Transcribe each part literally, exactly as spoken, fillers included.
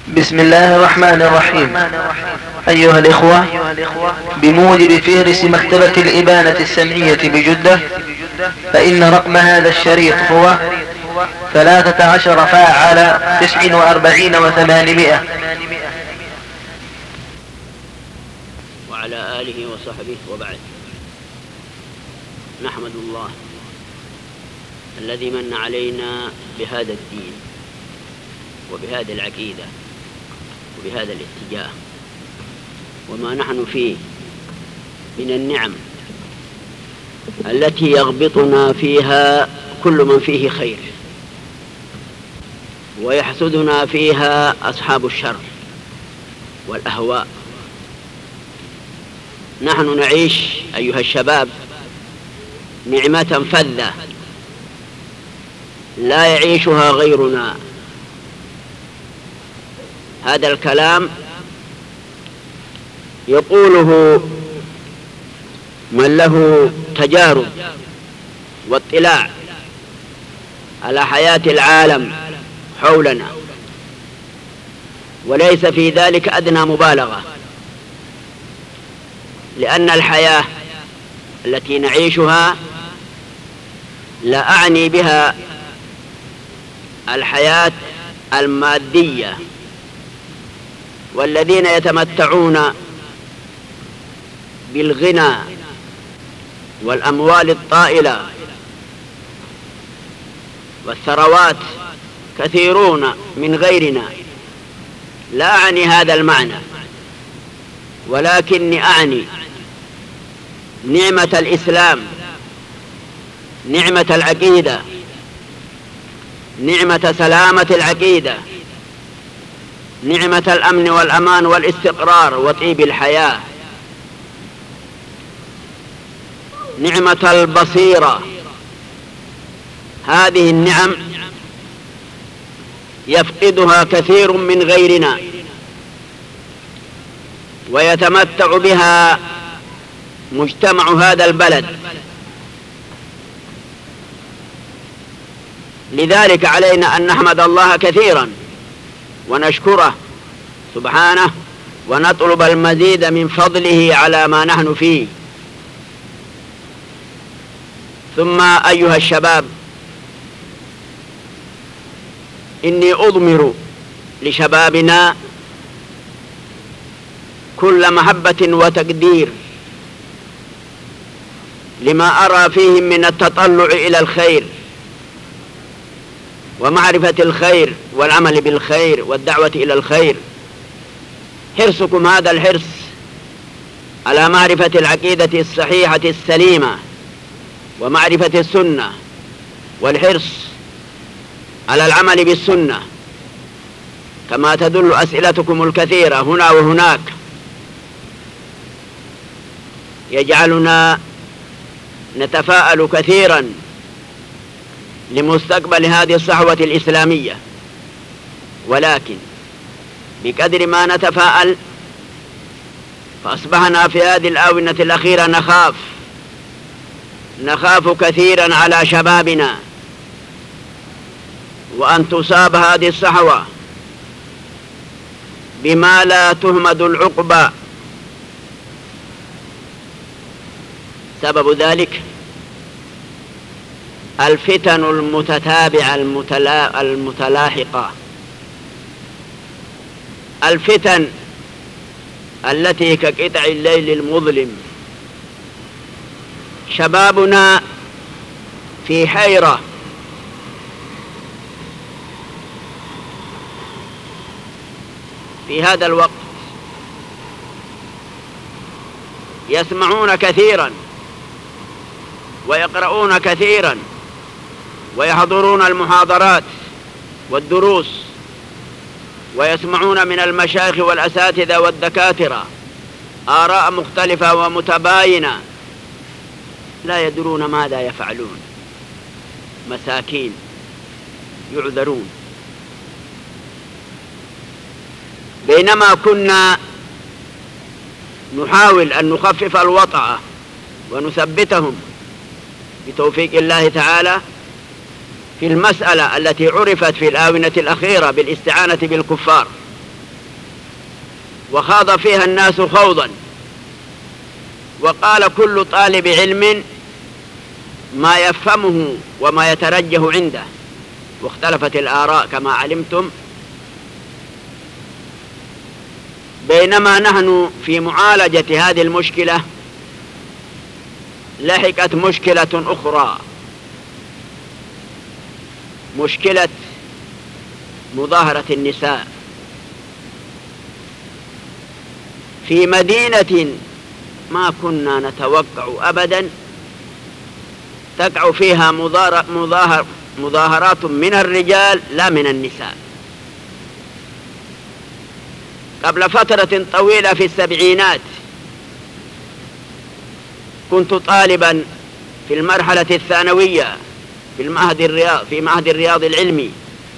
بسم الله الرحمن الرحيم. أيها الإخوة، بموجب فهرس مكتبة الإبانة السمعية بجدة، فإن رقم هذا الشريط هو ثلاثة عشر فاعل تسع وأربعين وثمانمائة. وعلى آله وصحبه وبعد. نحمد الله الذي من علينا بهذا الدين وبهذه العقيدة وبهذا الاتجاه وما نحن فيه من النعم التي يغبطنا فيها كل من فيه خير ويحسدنا فيها أصحاب الشر والأهواء. نحن نعيش أيها الشباب نعمة فذة لا يعيشها غيرنا. هذا الكلام يقوله من له تجارب واطلاع على حياة العالم حولنا، وليس في ذلك أدنى مبالغة، لأن الحياة التي نعيشها لا أعني بها الحياة المادية، والذين يتمتعون بالغنى والأموال الطائلة والثروات كثيرون من غيرنا. لا أعني هذا المعنى، ولكني أعني نعمة الإسلام، نعمة العقيدة، نعمة سلامة العقيدة، نعمة الأمن والأمان والاستقرار وطيب الحياة، نعمة البصيرة. هذه النعم يفقدها كثير من غيرنا ويتمتع بها مجتمع هذا البلد. لذلك علينا أن نحمد الله كثيرا ونشكره سبحانه ونطلب المزيد من فضله على ما نحن فيه. ثم أيها الشباب، إني أضمر لشبابنا كل محبة وتقدير لما أرى فيهم من التطلع إلى الخير ومعرفة الخير والعمل بالخير والدعوة إلى الخير. حرصكم هذا الحرص على معرفة العقيدة الصحيحة السليمة ومعرفة السنة، والحرص على العمل بالسنة، كما تدل أسئلتكم الكثيرة هنا وهناك، يجعلنا نتفاءل كثيرا لمستقبل هذه الصحوة الإسلامية. ولكن بقدر ما نتفاءل فأصبحنا في هذه الآونة الأخيرة نخاف نخاف كثيرا على شبابنا، وأن تصاب هذه الصحوة بما لا تهمد العقبى. سبب ذلك الفتن المتتابعة المتلا... المتلاحقة، الفتن التي كقطع الليل المظلم. شبابنا في حيرة، في هذا الوقت يسمعون كثيرا ويقرؤون كثيرا ويحضرون المحاضرات والدروس ويسمعون من المشايخ والأساتذة والدكاترة آراء مختلفة ومتباينة، لا يدرون ماذا يفعلون. مساكين يعذرون. بينما كنا نحاول أن نخفف الوطأ ونثبتهم بتوفيق الله تعالى في المسألة التي عرفت في الآونة الأخيرة بالاستعانة بالكفار وخاض فيها الناس خوضا، وقال كل طالب علم ما يفهمه وما يترجه عنده، واختلفت الآراء كما علمتم. بينما نحن في معالجة هذه المشكلة لحقت مشكلة أخرى، مشكلة مظاهرة النساء في مدينة ما كنا نتوقع أبدا تقع فيها مظاهر مظاهرات من الرجال لا من النساء. قبل فترة طويلة في السبعينات كنت طالبا في المرحلة الثانوية في المعهد الرياض في معهد الرياض العلمي.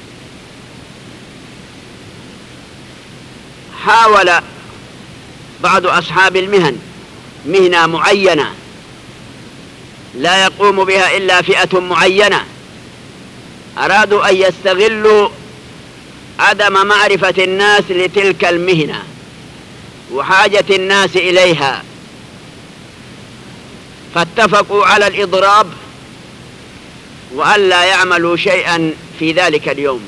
حاول بعض أصحاب المهن مهنة معينة لا يقوم بها إلا فئة معينة، أرادوا أن يستغلوا عدم معرفة الناس لتلك المهنة وحاجة الناس إليها، فاتفقوا على الإضراب وأن لا يعملوا شيئا في ذلك اليوم.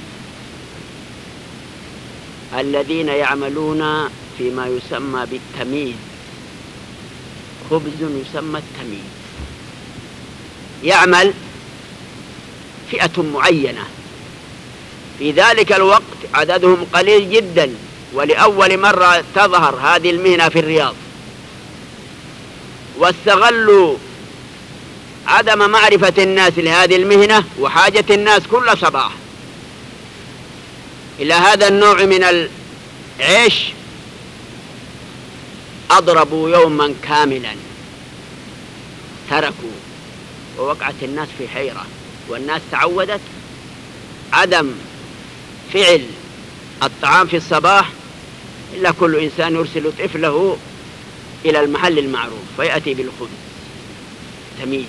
الذين يعملون فيما يسمى بالتمييز، خبز يسمى التمييز، يعمل فئة معينة في ذلك الوقت عددهم قليل جدا، ولأول مرة تظهر هذه المهنة في الرياض، واستغلوا عدم معرفة الناس لهذه المهنة وحاجة الناس كل صباح إلى هذا النوع من العيش. أضربوا يوما كاملا، تركوا، ووقعت الناس في حيرة، والناس تعودت عدم فعل الطعام في الصباح إلا كل إنسان يرسل طفله إلى المحل المعروف فيأتي بالخبز تمييز.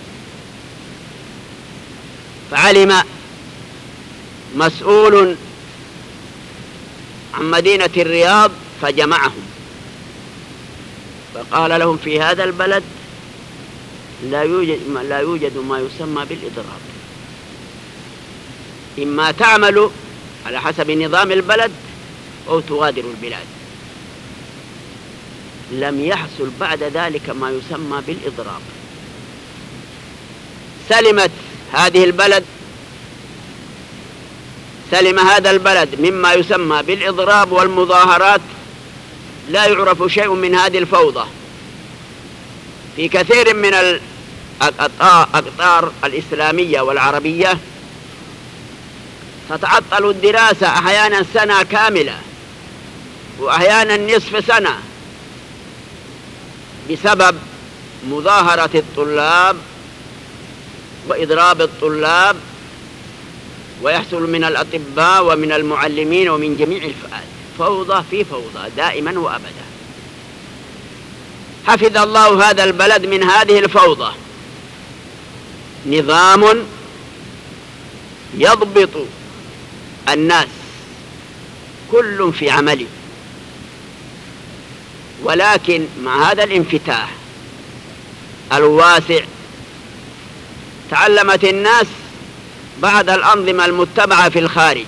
فعلم مسؤول عن مدينة الرياض فجمعهم فقال لهم في هذا البلد لا يوجد, لا يوجد ما يسمى بالإضراب، إما تعملوا على حسب نظام البلد أو تغادروا البلاد. لم يحصل بعد ذلك ما يسمى بالإضراب. سلمت هذه البلد سلم هذا البلد مما يسمى بالإضراب والمظاهرات، لا يعرف شيء من هذه الفوضى. في كثير من الأقطار الإسلامية والعربية تتعطل الدراسة أحيانا سنة كاملة وأحيانا نصف سنة بسبب مظاهرة الطلاب وإضراب الطلاب، ويحصل من الأطباء ومن المعلمين ومن جميع الفئات فوضى في فوضى دائما وأبدا. حفظ الله هذا البلد من هذه الفوضى، نظام يضبط الناس كل في عمله. ولكن مع هذا الانفتاح الواسع تعلمت الناس بعض الأنظمة المتبعة في الخارج،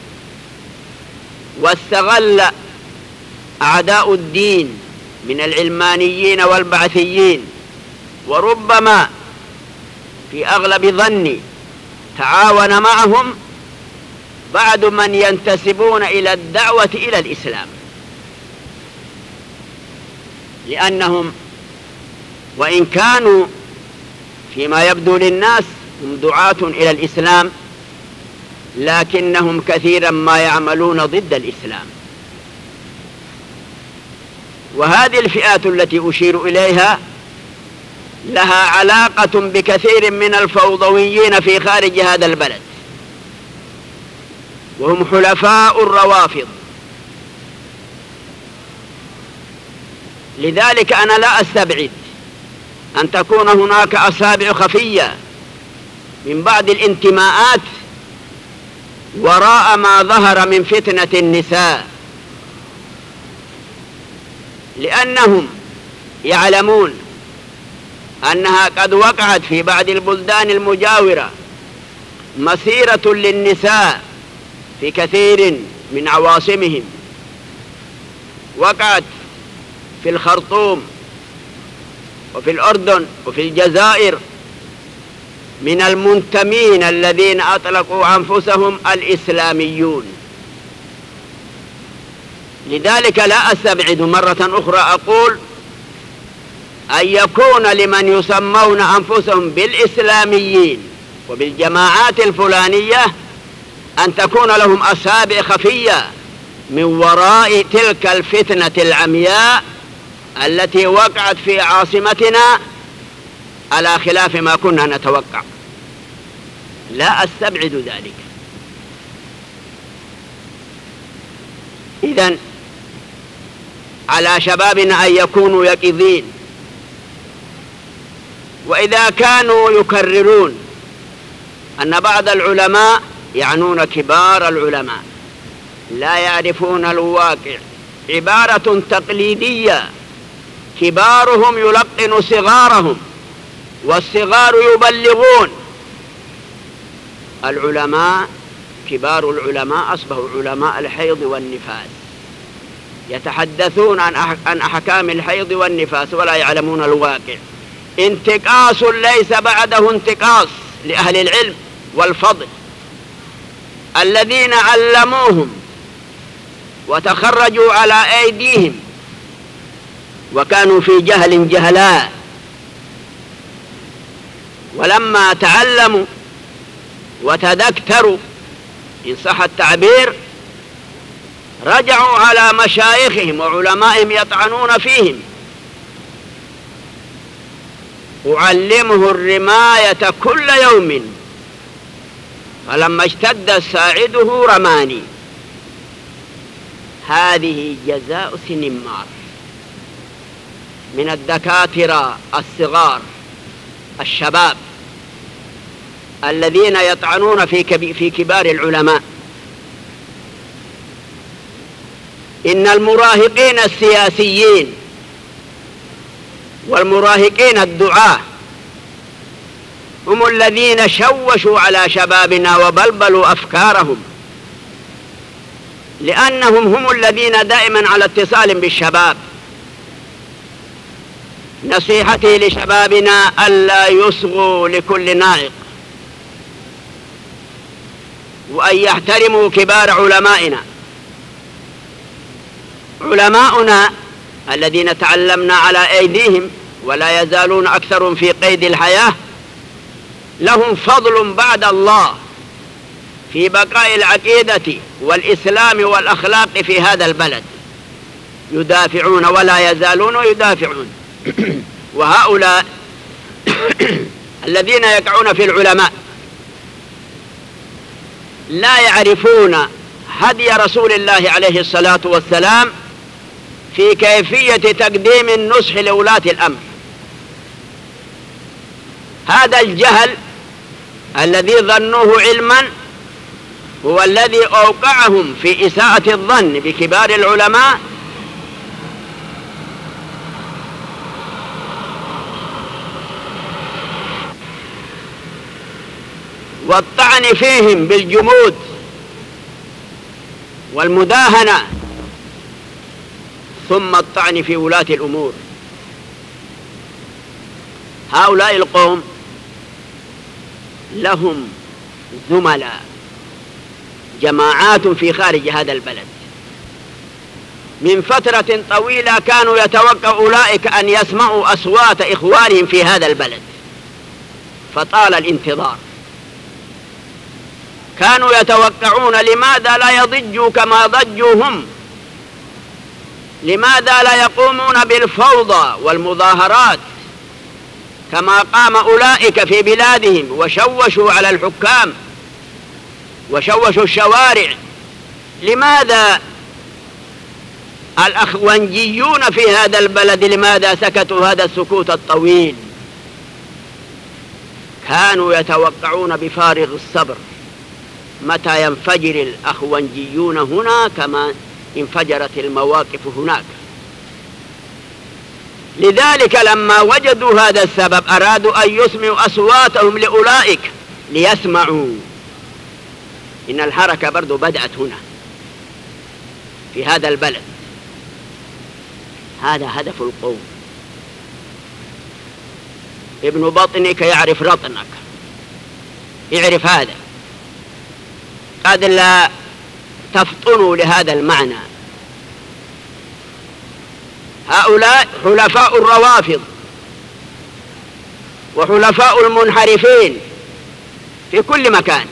واستغل أعداء الدين من العلمانيين والبعثيين، وربما في أغلب ظني تعاون معهم بعض من ينتسبون إلى الدعوة إلى الإسلام، لأنهم وإن كانوا فيما يبدو للناس هم دعاة إلى الإسلام، لكنهم كثيرا ما يعملون ضد الإسلام. وهذه الفئات التي أشير إليها لها علاقة بكثير من الفوضويين في خارج هذا البلد، وهم حلفاء الروافض. لذلك أنا لا أستبعد أن تكون هناك أصابع خفية من بعض الانتماءات وراء ما ظهر من فتنة النساء لأنهم يعلمون أنها قد وقعت في بعض البلدان المجاورة مسيرة للنساء في كثير من عواصمهم، وقعت في الخرطوم وفي الأردن وفي الجزائر من المنتمين الذين أطلقوا أنفسهم الإسلاميون. لذلك لا أستبعد مرة أخرى أقول أن يكون لمن يسمون أنفسهم بالإسلاميين وبالجماعات الفلانية أن تكون لهم أسابع خفية من وراء تلك الفتنة العمياء التي وقعت في عاصمتنا على خلاف ما كنا نتوقع. لا أستبعد ذلك. إذن على شبابنا أن يكونوا يقظين، وإذا كانوا يكررون أن بعض العلماء يعنون كبار العلماء لا يعرفون الواقع، عبارة تقليدية، كبارهم يلقن صغارهم والصغار يبلغون. العلماء كبار العلماء أصبحوا علماء الحيض والنفاس، يتحدثون عن أحكام الحيض والنفاس ولا يعلمون الواقع. انتقاص ليس بعده انتقاص لأهل العلم والفضل الذين علموهم وتخرجوا على أيديهم وكانوا في جهل جهلاء، ولما تعلموا وتذكروا إن صح التعبير رجعوا على مشايخهم وعلمائهم يطعنون فيهم. أعلمه الرماية كل يوم فلما اشتد ساعده رماني. هذه جزاء سنمار من الدكاترة الصغار الشباب الذين يطعنون في في كبار العلماء. إن المراهقين السياسيين والمراهقين الدعاة هم الذين شوشوا على شبابنا وبلبلوا أفكارهم، لأنهم هم الذين دائما على اتصال بالشباب. نصيحتي لشبابنا ألا يصغوا لكل نائق، وأن يحترموا كبار علمائنا. علماؤنا الذين تعلمنا على أيديهم ولا يزالون أكثر في قيد الحياة لهم فضل بعد الله في بقاء العقيدة والإسلام والأخلاق في هذا البلد، يدافعون ولا يزالون يدافعون. وهؤلاء الذين يقعون في العلماء لا يعرفون هدي رسول الله عليه الصلاة والسلام في كيفية تقديم النصح لولاة الأمر. هذا الجهل الذي ظنوه علما هو الذي أوقعهم في إساءة الظن بكبار العلماء والطعن فيهم بالجمود والمداهنة، ثم الطعن في ولاة الأمور. هؤلاء القوم لهم زملاء جماعات في خارج هذا البلد. من فترة طويلة كانوا يتوقع أولئك أن يسمعوا أصوات إخوانهم في هذا البلد، فطال الانتظار. كانوا يتوقعون لماذا لا يضجوا كما ضجوا هم، لماذا لا يقومون بالفوضى والمظاهرات كما قام أولئك في بلادهم وشوشوا على الحكام وشوشوا الشوارع. لماذا الأخوانجيون في هذا البلد لماذا سكتوا هذا السكوت الطويل؟ كانوا يتوقعون بفارغ الصبر متى ينفجر الأخوانجيون هنا كما انفجرت المواقف هناك. لذلك لما وجدوا هذا السبب أرادوا أن يسمعوا أصواتهم لأولئك ليسمعوا. إن الحركة برضو بدأت هنا في هذا البلد. هذا هدف القوم. ابن بطنك يعرف رطنك، يعرف هذا. قد لا تفطنوا لهذا المعنى. هؤلاء حلفاء الروافض وحلفاء المنحرفين في كل مكان.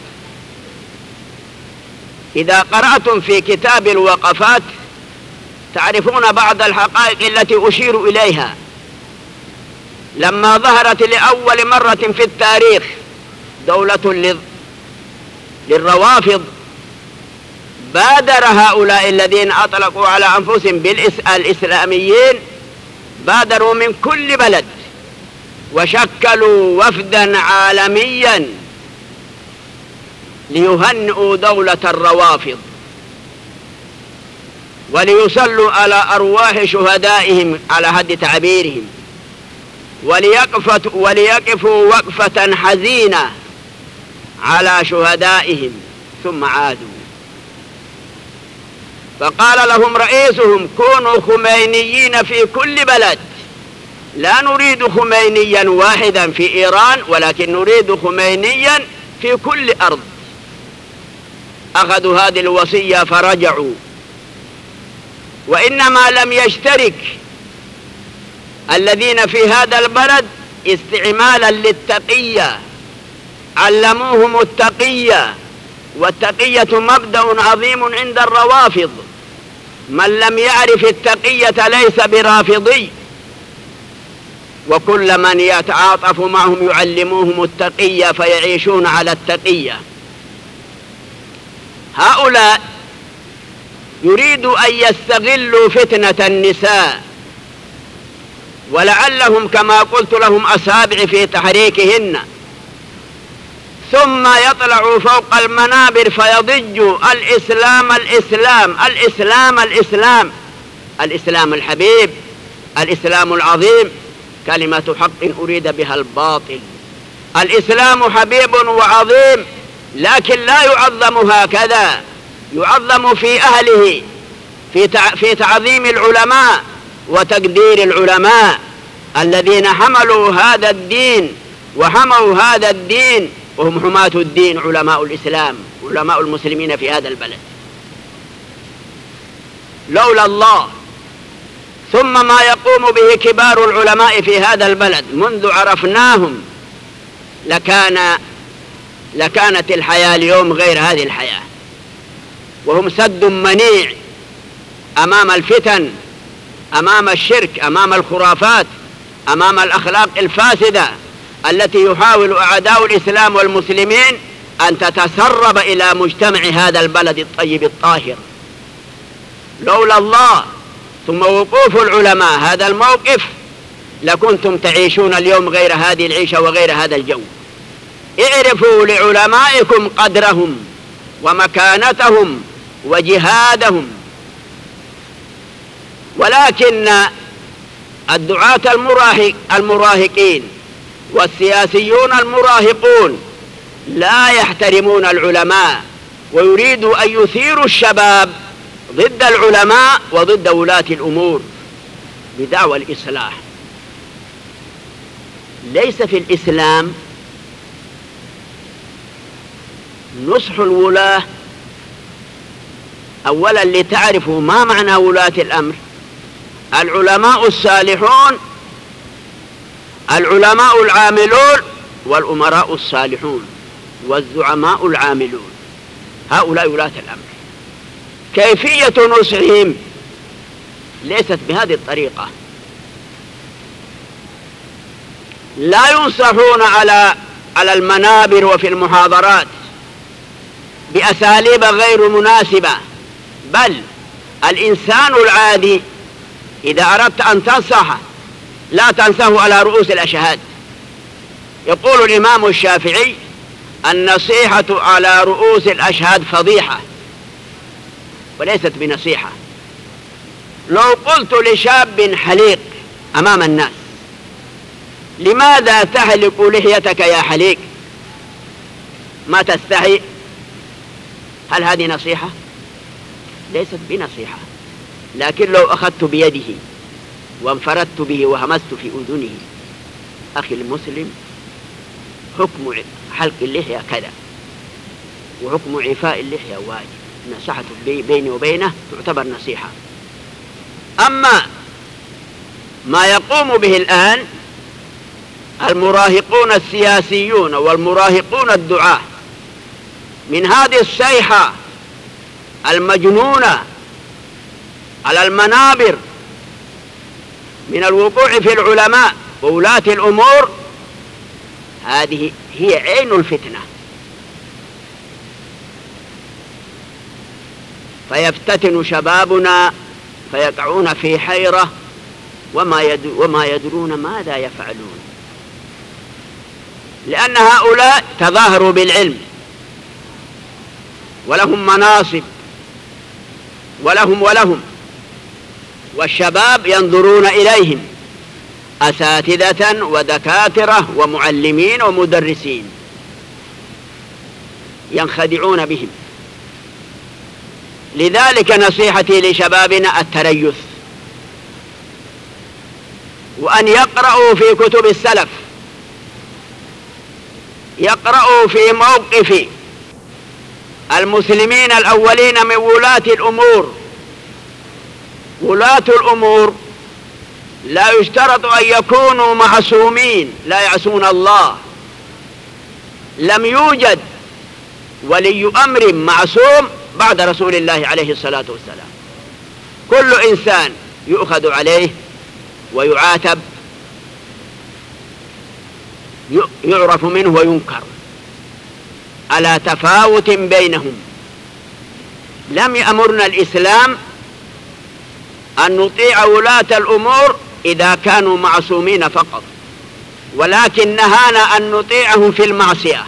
إذا قرأتم في كتاب الوقفات تعرفون بعض الحقائق التي أشير إليها. لما ظهرت لأول مرة في التاريخ دولة للروافض بادر هؤلاء الذين أطلقوا على أنفسهم بالإسلاميين، بادروا من كل بلد وشكلوا وفدا عالميا ليهنئوا دولة الروافض وليصلوا على أرواح شهدائهم على حد تعبيرهم، وليقفوا وقفة حزينة على شهدائهم، ثم عادوا. فقال لهم رئيسهم كونوا خمينيين في كل بلد، لا نريد خمينيا واحدا في إيران ولكن نريد خمينيا في كل أرض. أخذوا هذه الوصية فرجعوا. وإنما لم يشترك الذين في هذا البلد استعمالا للتقية، علموهم التقية، والتقية مبدأ عظيم عند الروافض. من لم يعرف التقية ليس برافضي، وكل من يتعاطف معهم يعلموهم التقية فيعيشون على التقية. هؤلاء يريدوا أن يستغلوا فتنة النساء، ولعلهم كما قلت لهم أصابع في تحريكهن، ثم يطلعوا فوق المنابر فيضجوا الإسلام الإسلام الإسلام الإسلام الإسلام الحبيب، الإسلام العظيم، كلمة حق أريد بها الباطل. الإسلام حبيب وعظيم، لكن لا يعظم هكذا، يعظم في أهله، في في تعظيم العلماء وتقدير العلماء الذين حملوا هذا الدين وحموا هذا الدين، وهم حماة الدين، علماء الإسلام، علماء المسلمين في هذا البلد. لولا الله ثم ما يقوم به كبار العلماء في هذا البلد منذ عرفناهم لكان لكانت الحياة اليوم غير هذه الحياة. وهم سد منيع أمام الفتن، أمام الشرك، أمام الخرافات، أمام الأخلاق الفاسدة التي يحاول أعداء الإسلام والمسلمين أن تتسرب إلى مجتمع هذا البلد الطيب الطاهر. لولا الله ثم وقوف العلماء هذا الموقف لكنتم تعيشون اليوم غير هذه العيشة وغير هذا الجو. اعرفوا لعلمائكم قدرهم ومكانتهم وجهادهم. ولكن الدعاة المراهق المراهقين والسياسيون المراهقون لا يحترمون العلماء، ويريدوا أن يثيروا الشباب ضد العلماء وضد ولاة الأمور بدعوى الإصلاح. ليس في الإسلام نصح الولاة. أولا لتعرفوا ما معنى ولاة الأمر. العلماء الصالحون، العلماء العاملون، والأمراء الصالحون، والزعماء العاملون، هؤلاء ولاة الأمر. كيفية نصحهم ليست بهذه الطريقة. لا ينصحون على على المنابر وفي المحاضرات بأساليب غير مناسبة، بل الإنسان العادي إذا أردت أن تنصحه لا تنصحه على رؤوس الأشهاد. يقول الإمام الشافعي النصيحة على رؤوس الأشهاد فضيحة وليست بنصيحة. لو قلت لشاب حليق أمام الناس. لماذا تحلق لحيتك يا حليق؟ ما تستحي؟ هل هذه نصيحة؟ ليست بنصيحة. لكن لو أخذت بيده وانفردت به وهمست في أذنه: أخي المسلم، حكم حلق اللحية كذا، وحكم عفاء اللحية واجب، نصيحة بيني وبينه تعتبر نصيحة. أما ما يقوم به الآن المراهقون السياسيون والمراهقون الدعاة من هذه الصيحة المجنونة على المنابر من الوقوع في العلماء وولاة الأمور، هذه هي عين الفتنة. فيفتتن شبابنا فيقعون في حيرة وما, يد وما يدرون ماذا يفعلون، لأن هؤلاء تظاهروا بالعلم ولهم مناصب ولهم ولهم والشباب ينظرون إليهم أساتذة ودكاترة ومعلمين ومدرسين، ينخدعون بهم. لذلك نصيحتي لشبابنا التريث، وأن يقرأوا في كتب السلف، يقرأوا في موقف المسلمين الأولين من ولاة الأمور. ولاة الأمور لا يشترط أن يكونوا معصومين لا يعصون الله. لم يوجد ولي أمر معصوم بعد رسول الله عليه الصلاة والسلام. كل إنسان يؤخذ عليه ويعاتب، يعرف منه وينكر على تفاوت بينهم. لم يأمرنا الإسلام أن نطيع ولاة الأمور إذا كانوا معصومين فقط، ولكن نهانا أن نطيعهم في المعصية.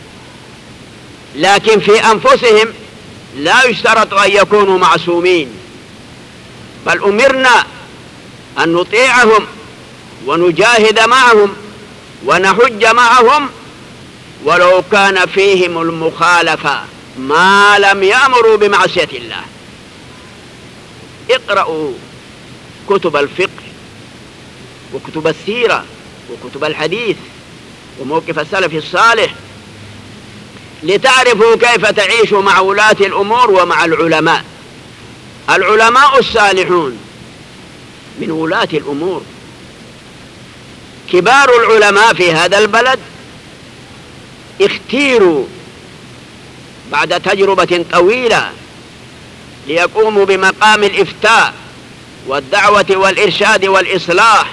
لكن في أنفسهم لا يشترط أن يكونوا معصومين، بل أمرنا أن نطيعهم ونجاهد معهم ونحج معهم ولو كان فيهم المخالفة ما لم يأمروا بمعصية الله. اقرأوا كتب الفقه وكتب السيرة وكتب الحديث وموقف السلف الصالح لتعرفوا كيف تعيشوا مع ولاة الأمور ومع العلماء. العلماء الصالحون من ولاة الأمور، كبار العلماء في هذا البلد اختيروا بعد تجربة طويلة ليقوموا بمقام الإفتاء والدعوة والإرشاد والإصلاح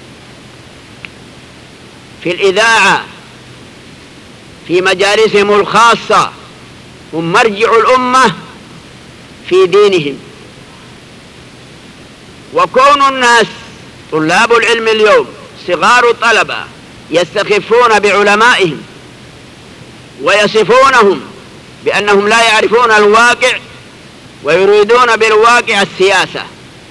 في الإذاعة في مجالسهم الخاصة. هم مرجع الأمة في دينهم. وكون الناس طلاب العلم اليوم صغار الطلبة يستخفون بعلمائهم ويصفونهم بأنهم لا يعرفون الواقع ويريدون بالواقع السياسة،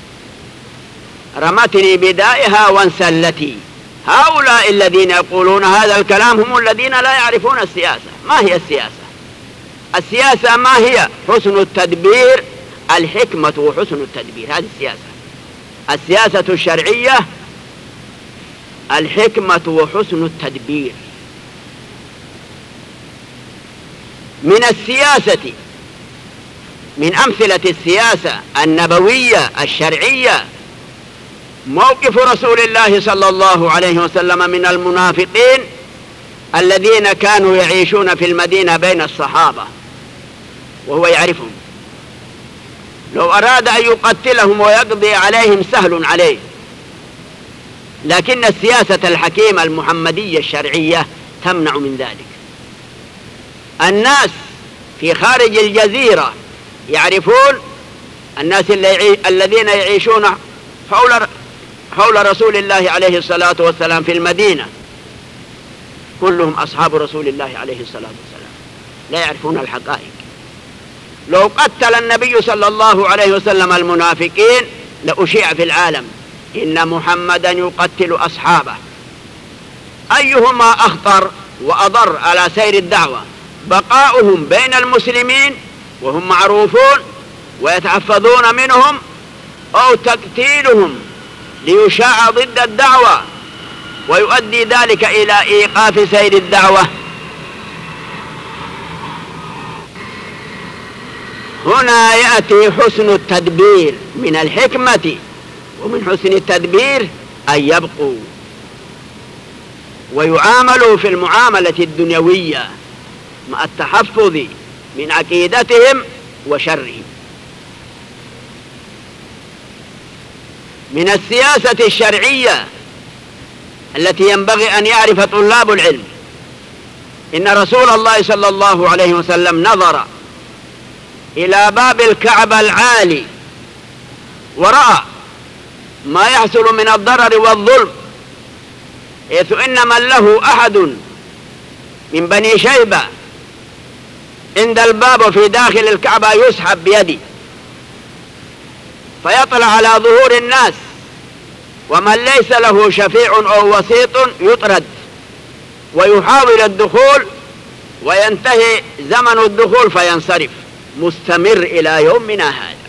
رمتني بدائها وانسلتي. هؤلاء الذين يقولون هذا الكلام هم الذين لا يعرفون السياسة. ما هي السياسة؟ السياسة ما هي؟ حسن التدبير، الحكمة وحسن التدبير، هذه السياسة. السياسة الشرعية الحكمة وحسن التدبير. من السياسة، من أمثلة السياسة النبوية الشرعية موقف رسول الله صلى الله عليه وسلم من المنافقين الذين كانوا يعيشون في المدينة بين الصحابة وهو يعرفهم. لو أراد أن يقتلهم ويقضي عليهم سهل عليه، لكن السياسة الحكيمة المحمدية الشرعية تمنع من ذلك. الناس في خارج الجزيرة يعرفون، الناس الذين يعيشون حول حول رسول الله عليه الصلاة والسلام في المدينة كلهم أصحاب رسول الله عليه الصلاة والسلام، لا يعرفون الحقائق. لو قتل النبي صلى الله عليه وسلم المنافقين لأشيع في العالم إن محمدا يقتل أصحابه. أيهما أخطر وأضر على سير الدعوة؟ بقاؤهم بين المسلمين وهم معروفون ويتحفظون منهم، أو تقتيلهم ليشاع ضد الدعوة ويؤدي ذلك إلى إيقاف سير الدعوة؟ هنا يأتي حسن التدبير من الحكمة، ومن حسن التدبير أن يبقوا ويعاملوا في المعاملة الدنيوية مع التحفظ من عقيدتهم وشرهم. من السياسة الشرعية التي ينبغي أن يعرف طلاب العلم إن رسول الله صلى الله عليه وسلم نظر إلى باب الكعبة العالي ورأى ما يحصل من الضرر والظلم، حيث إن من له أحد من بني شيبة عند الباب في داخل الكعبة يسحب بيده فيطلع على ظهور الناس، ومن ليس له شفيع أو وسيط يطرد ويحاول الدخول وينتهي زمن الدخول فينصرف، مستمر إلى يومنا هذا.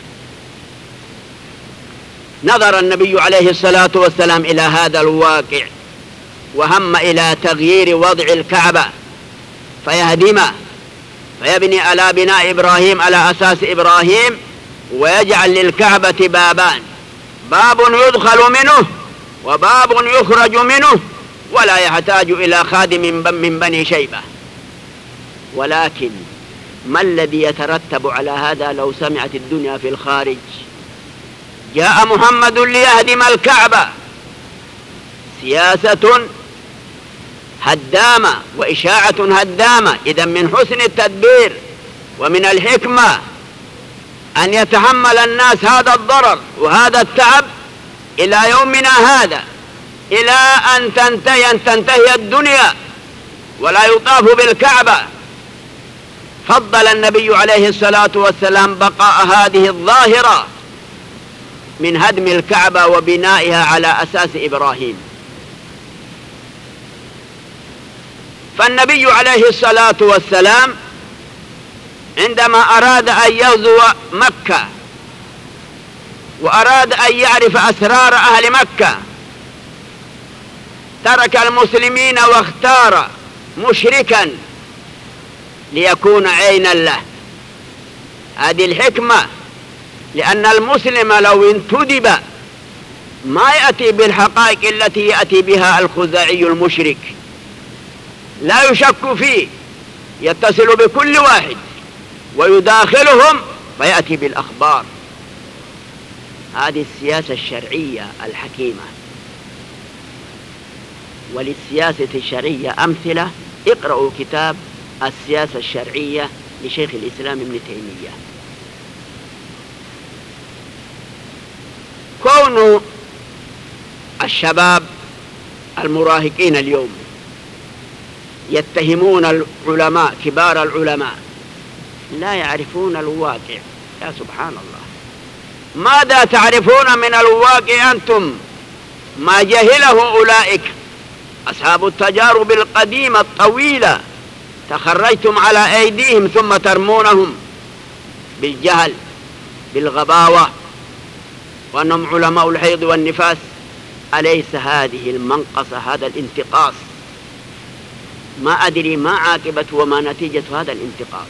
نظر النبي عليه الصلاة والسلام إلى هذا الواقع وهم إلى تغيير وضع الكعبة فيهدمه، فيبني على بناء إبراهيم على أساس إبراهيم، ويجعل للكعبة بابان، باب يدخل منه وباب يخرج منه، ولا يحتاج إلى خادم من بني شيبة. ولكن ما الذي يترتب على هذا لو سمعت الدنيا في الخارج جاء محمد ليهدم الكعبة؟ سياسة هدامة وإشاعة هدامة. إذا من حسن التدبير ومن الحكمة أن يتحمل الناس هذا الضرر وهذا التعب إلى يومنا هذا، إلى أن تنتهي, أن تنتهي الدنيا ولا يطاف بالكعبة. فضل النبي عليه الصلاة والسلام بقاء هذه الظاهرة من هدم الكعبة وبنائها على أساس إبراهيم. فالنبي عليه الصلاة والسلام عندما أراد أن يغزو مكة وأراد أن يعرف أسرار أهل مكة ترك المسلمين واختار مشركا ليكون عينا له. هذه الحكمة، لأن المسلم لو انتدب ما يأتي بالحقائق التي يأتي بها الخزاعي المشرك، لا يشك فيه، يتصل بكل واحد ويداخلهم فيأتي بالأخبار. هذه السياسة الشرعية الحكيمة. وللسياسة الشرعية أمثلة، اقرأوا كتاب السياسة الشرعية لشيخ الإسلام ابن تيمية. كون الشباب المراهقين اليوم يتهمون العلماء كبار العلماء لا يعرفون الواقع، يا سبحان الله. ماذا تعرفون من الواقع أنتم؟ ما جهله أولئك أصحاب التجارب القديمة الطويلة، تخرجتم على أيديهم ثم ترمونهم بالجهل بالغباوة وأنهم علماء الحيض والنفاس. أليس هذه المنقصة، هذا الانتقاص؟ ما أدري ما عاقبة وما نتيجة هذا الانتقاص.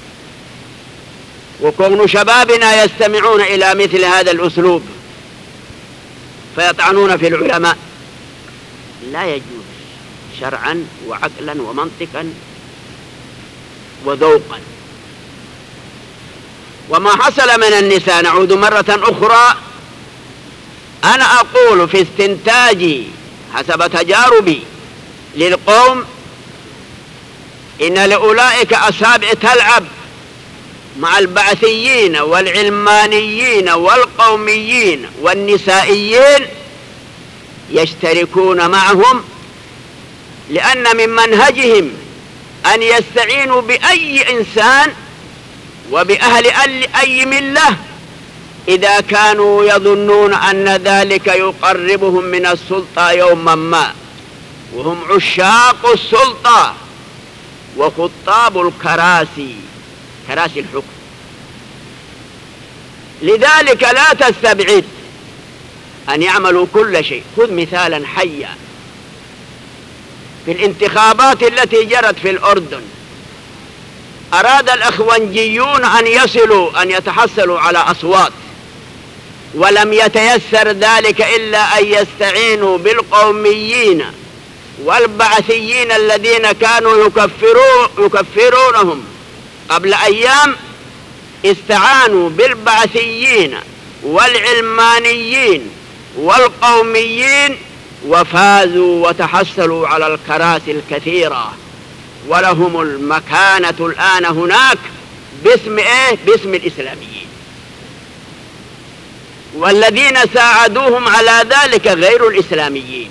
وكون شبابنا يستمعون إلى مثل هذا الأسلوب فيطعنون في العلماء لا يجوز شرعا وعقلا ومنطقا وذوقا. وما حصل من النساء، نعود مرة أخرى، أنا أقول في استنتاجي حسب تجاربي للقوم إن لأولئك أصابع تلعب مع البعثيين والعلمانيين والقوميين والنسائيين، يشتركون معهم، لأن من منهجهم أن يستعينوا بأي إنسان وبأهل أي ملة إذا كانوا يظنون أن ذلك يقربهم من السلطة يوما ما، وهم عشاق السلطة وخطاب الكراسي، كراسي الحكم. لذلك لا تستبعد أن يعملوا كل شيء. خذ مثالا حيا في الانتخابات التي جرت في الأردن. أراد الأخوانجيون أن يصلوا أن يتحصلوا على أصوات، ولم يتيسر ذلك إلا أن يستعينوا بالقوميين والبعثيين الذين كانوا يكفرون يكفرونهم قبل أيام. استعانوا بالبعثيين والعلمانيين والقوميين وفازوا وتحصلوا على الكراسي الكثيرة، ولهم المكانة الآن هناك باسم إيه؟ باسم الإسلاميين. والذين ساعدوهم على ذلك غير الإسلاميين.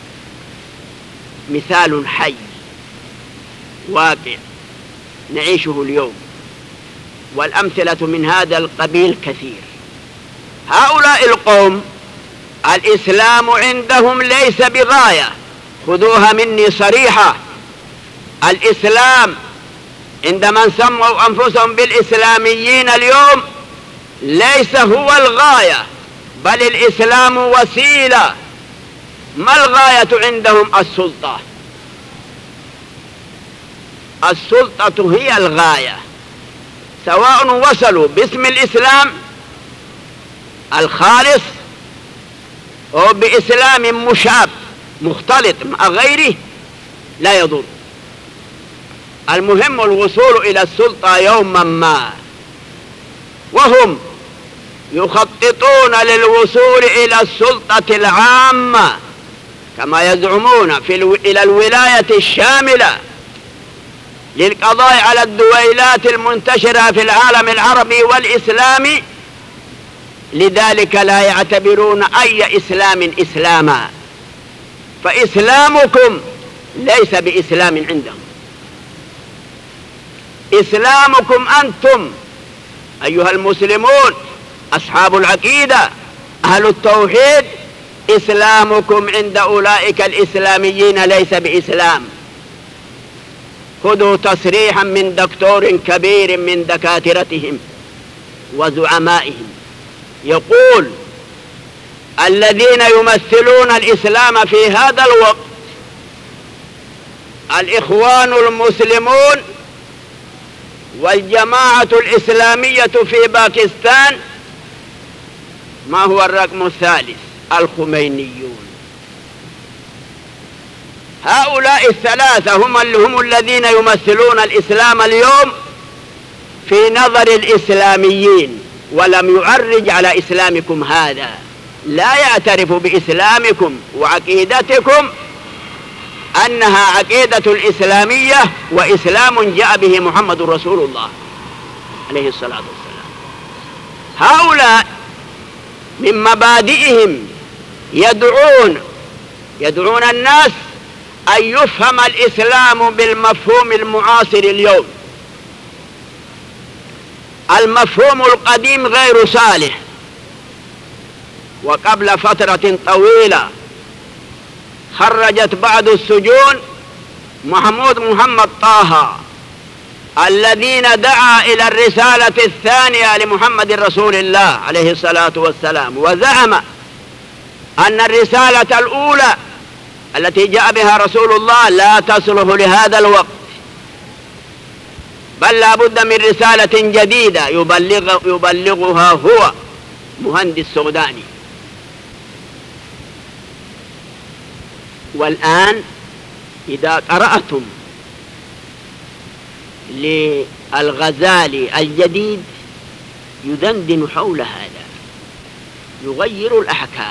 مثال حي واقع نعيشه اليوم، والأمثلة من هذا القبيل كثير. هؤلاء القوم الإسلام عندهم ليس بغاية، خذوها مني صريحة. الإسلام عند من سموا أنفسهم بالإسلاميين اليوم ليس هو الغاية، بل الإسلام وسيلة. ما الغاية عندهم؟ السلطة. السلطة هي الغاية، سواء وصلوا باسم الإسلام الخالص أو بإسلام مشاب مختلط مع غيره لا يضر. المهم الوصول إلى السلطة يوما ما، وهم يخططون للوصول إلى السلطة العامة كما يزعمون في الو... إلى الولاية الشاملة للقضاء على الدويلات المنتشرة في العالم العربي والإسلامي. لذلك لا يعتبرون أي إسلام إسلاما، فإسلامكم ليس بإسلام عندهم. إسلامكم أنتم أيها المسلمون أصحاب العقيدة أهل التوحيد، إسلامكم عند أولئك الإسلاميين ليس بإسلام. خذوا تصريحا من دكتور كبير من دكاترتهم وزعمائهم يقول: الذين يمثلون الإسلام في هذا الوقت الإخوان المسلمون والجماعة الإسلامية في باكستان. ما هو الرقم الثالث؟ الخمينيون. هؤلاء الثلاثة هم اللي هم الذين يمثلون الإسلام اليوم في نظر الإسلاميين، ولم يعرج على إسلامكم هذا، لا يعترف بإسلامكم وعقيدتكم أنها عقيدة الإسلامية وإسلام جاء به محمد رسول الله عليه الصلاة والسلام. هؤلاء من مبادئهم يدعون يدعون الناس أن يفهم الإسلام بالمفهوم المعاصر اليوم. المفهوم القديم غير صالح. وقبل فترة طويلة خرجت بعض السجون محمود محمد طه الذين دعا إلى الرسالة الثانية لمحمد رسول الله عليه الصلاة والسلام، وزعم أن الرسالة الأولى التي جاء بها رسول الله لا تصلح لهذا الوقت، بل لا بد من رسالة جديدة يبلغ يبلغها هو مهندس سوداني. والآن إذا قرأتم للغزالي الجديد يدندن حول هذا، يغير الأحكام.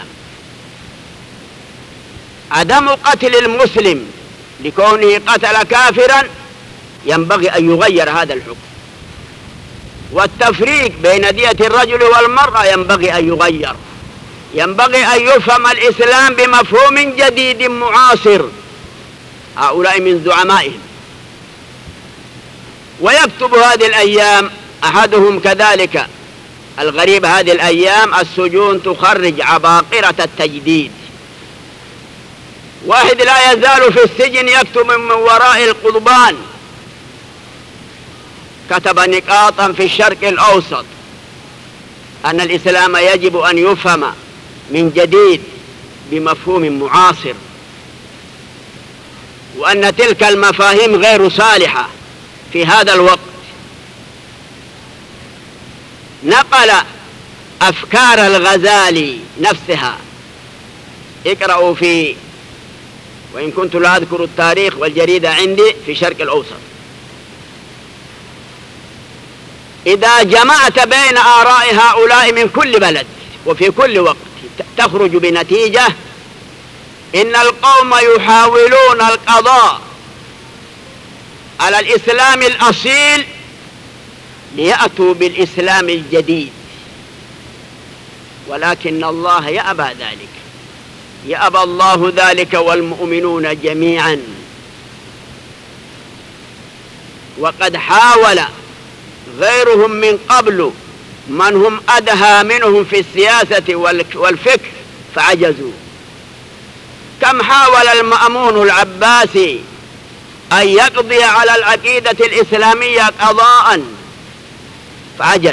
عدم قتل المسلم لكونه قتل كافرا ينبغي أن يغير هذا الحكم، والتفريق بين دية الرجل والمرأة ينبغي أن يغير. ينبغي أن يفهم الإسلام بمفهوم جديد معاصر. هؤلاء من زعمائهم. ويكتب هذه الأيام أحدهم كذلك الغريب هذه الأيام السجون تخرج عباقرة التجديد. واحد لا يزال في السجن يكتب من وراء القضبان، كتب نقاطا في الشرق الأوسط أن الإسلام يجب أن يفهم من جديد بمفهوم معاصر، وأن تلك المفاهيم غير صالحة في هذا الوقت. نقل أفكار الغزالي نفسها، اقرأوا في، وإن كنت لا أذكر التاريخ والجريدة عندي، في الشرق الأوسط. إذا جمعت بين آراء هؤلاء من كل بلد وفي كل وقت تخرج بنتيجة إن القوم يحاولون القضاء على الإسلام الأصيل ليأتوا بالإسلام الجديد، ولكن الله يأبى ذلك، يأبى الله ذلك والمؤمنون جميعا. وقد حاول غيرهم من قبل من هم أدهى منهم في السياسة والفكر فعجزوا. كم حاول المأمون العباسي أن يقضي على العقيدة الإسلامية قضاء فعجز،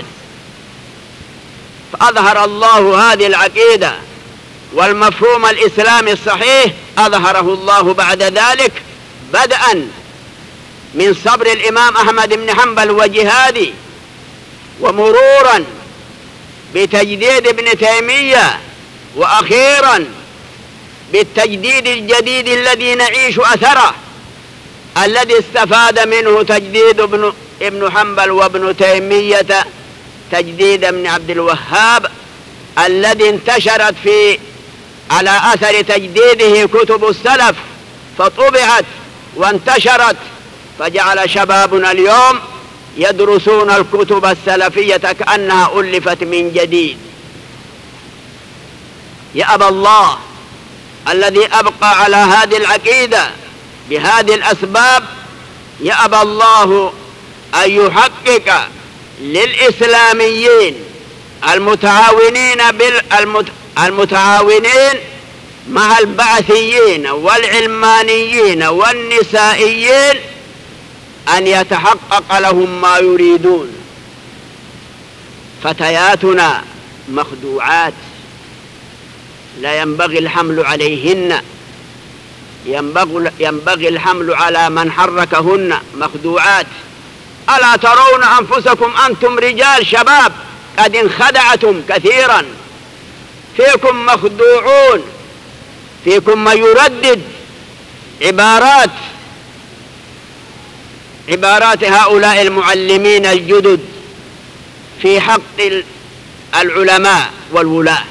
فأظهر الله هذه العقيدة والمفهوم الإسلامي الصحيح، أظهره الله بعد ذلك بدءا من صبر الإمام أحمد بن حنبل وجهاده، ومرورا بتجديد ابن تيمية، وأخيرا بالتجديد الجديد الذي نعيش أثره، الذي استفاد منه تجديد ابن, ابن حنبل وابن تيمية تجديد ابن عبد الوهاب، الذي انتشرت في على أثر تجديده كتب السلف فطبعت وانتشرت، فجعل شبابنا اليوم يدرسون الكتب السلفية كأنها ألفت من جديد. يأبى الله الذي أبقى على هذه العقيدة بهذه الأسباب، يأبى الله أن يحقق للإسلاميين المتعاونين بالمتعاونين مع البعثيين والعلمانيين والنسائيين أن يتحقق لهم ما يريدون. فتياتنا مخدوعات، لا ينبغي الحمل عليهن، ينبغي, ينبغي الحمل على من حركهن، مخدوعات. ألا ترون أنفسكم أنتم رجال شباب قد انخدعتم كثيرا، فيكم مخدوعون، فيكم من يردد عبارات عبارات هؤلاء المعلمين الجدد في حق العلماء والولاة.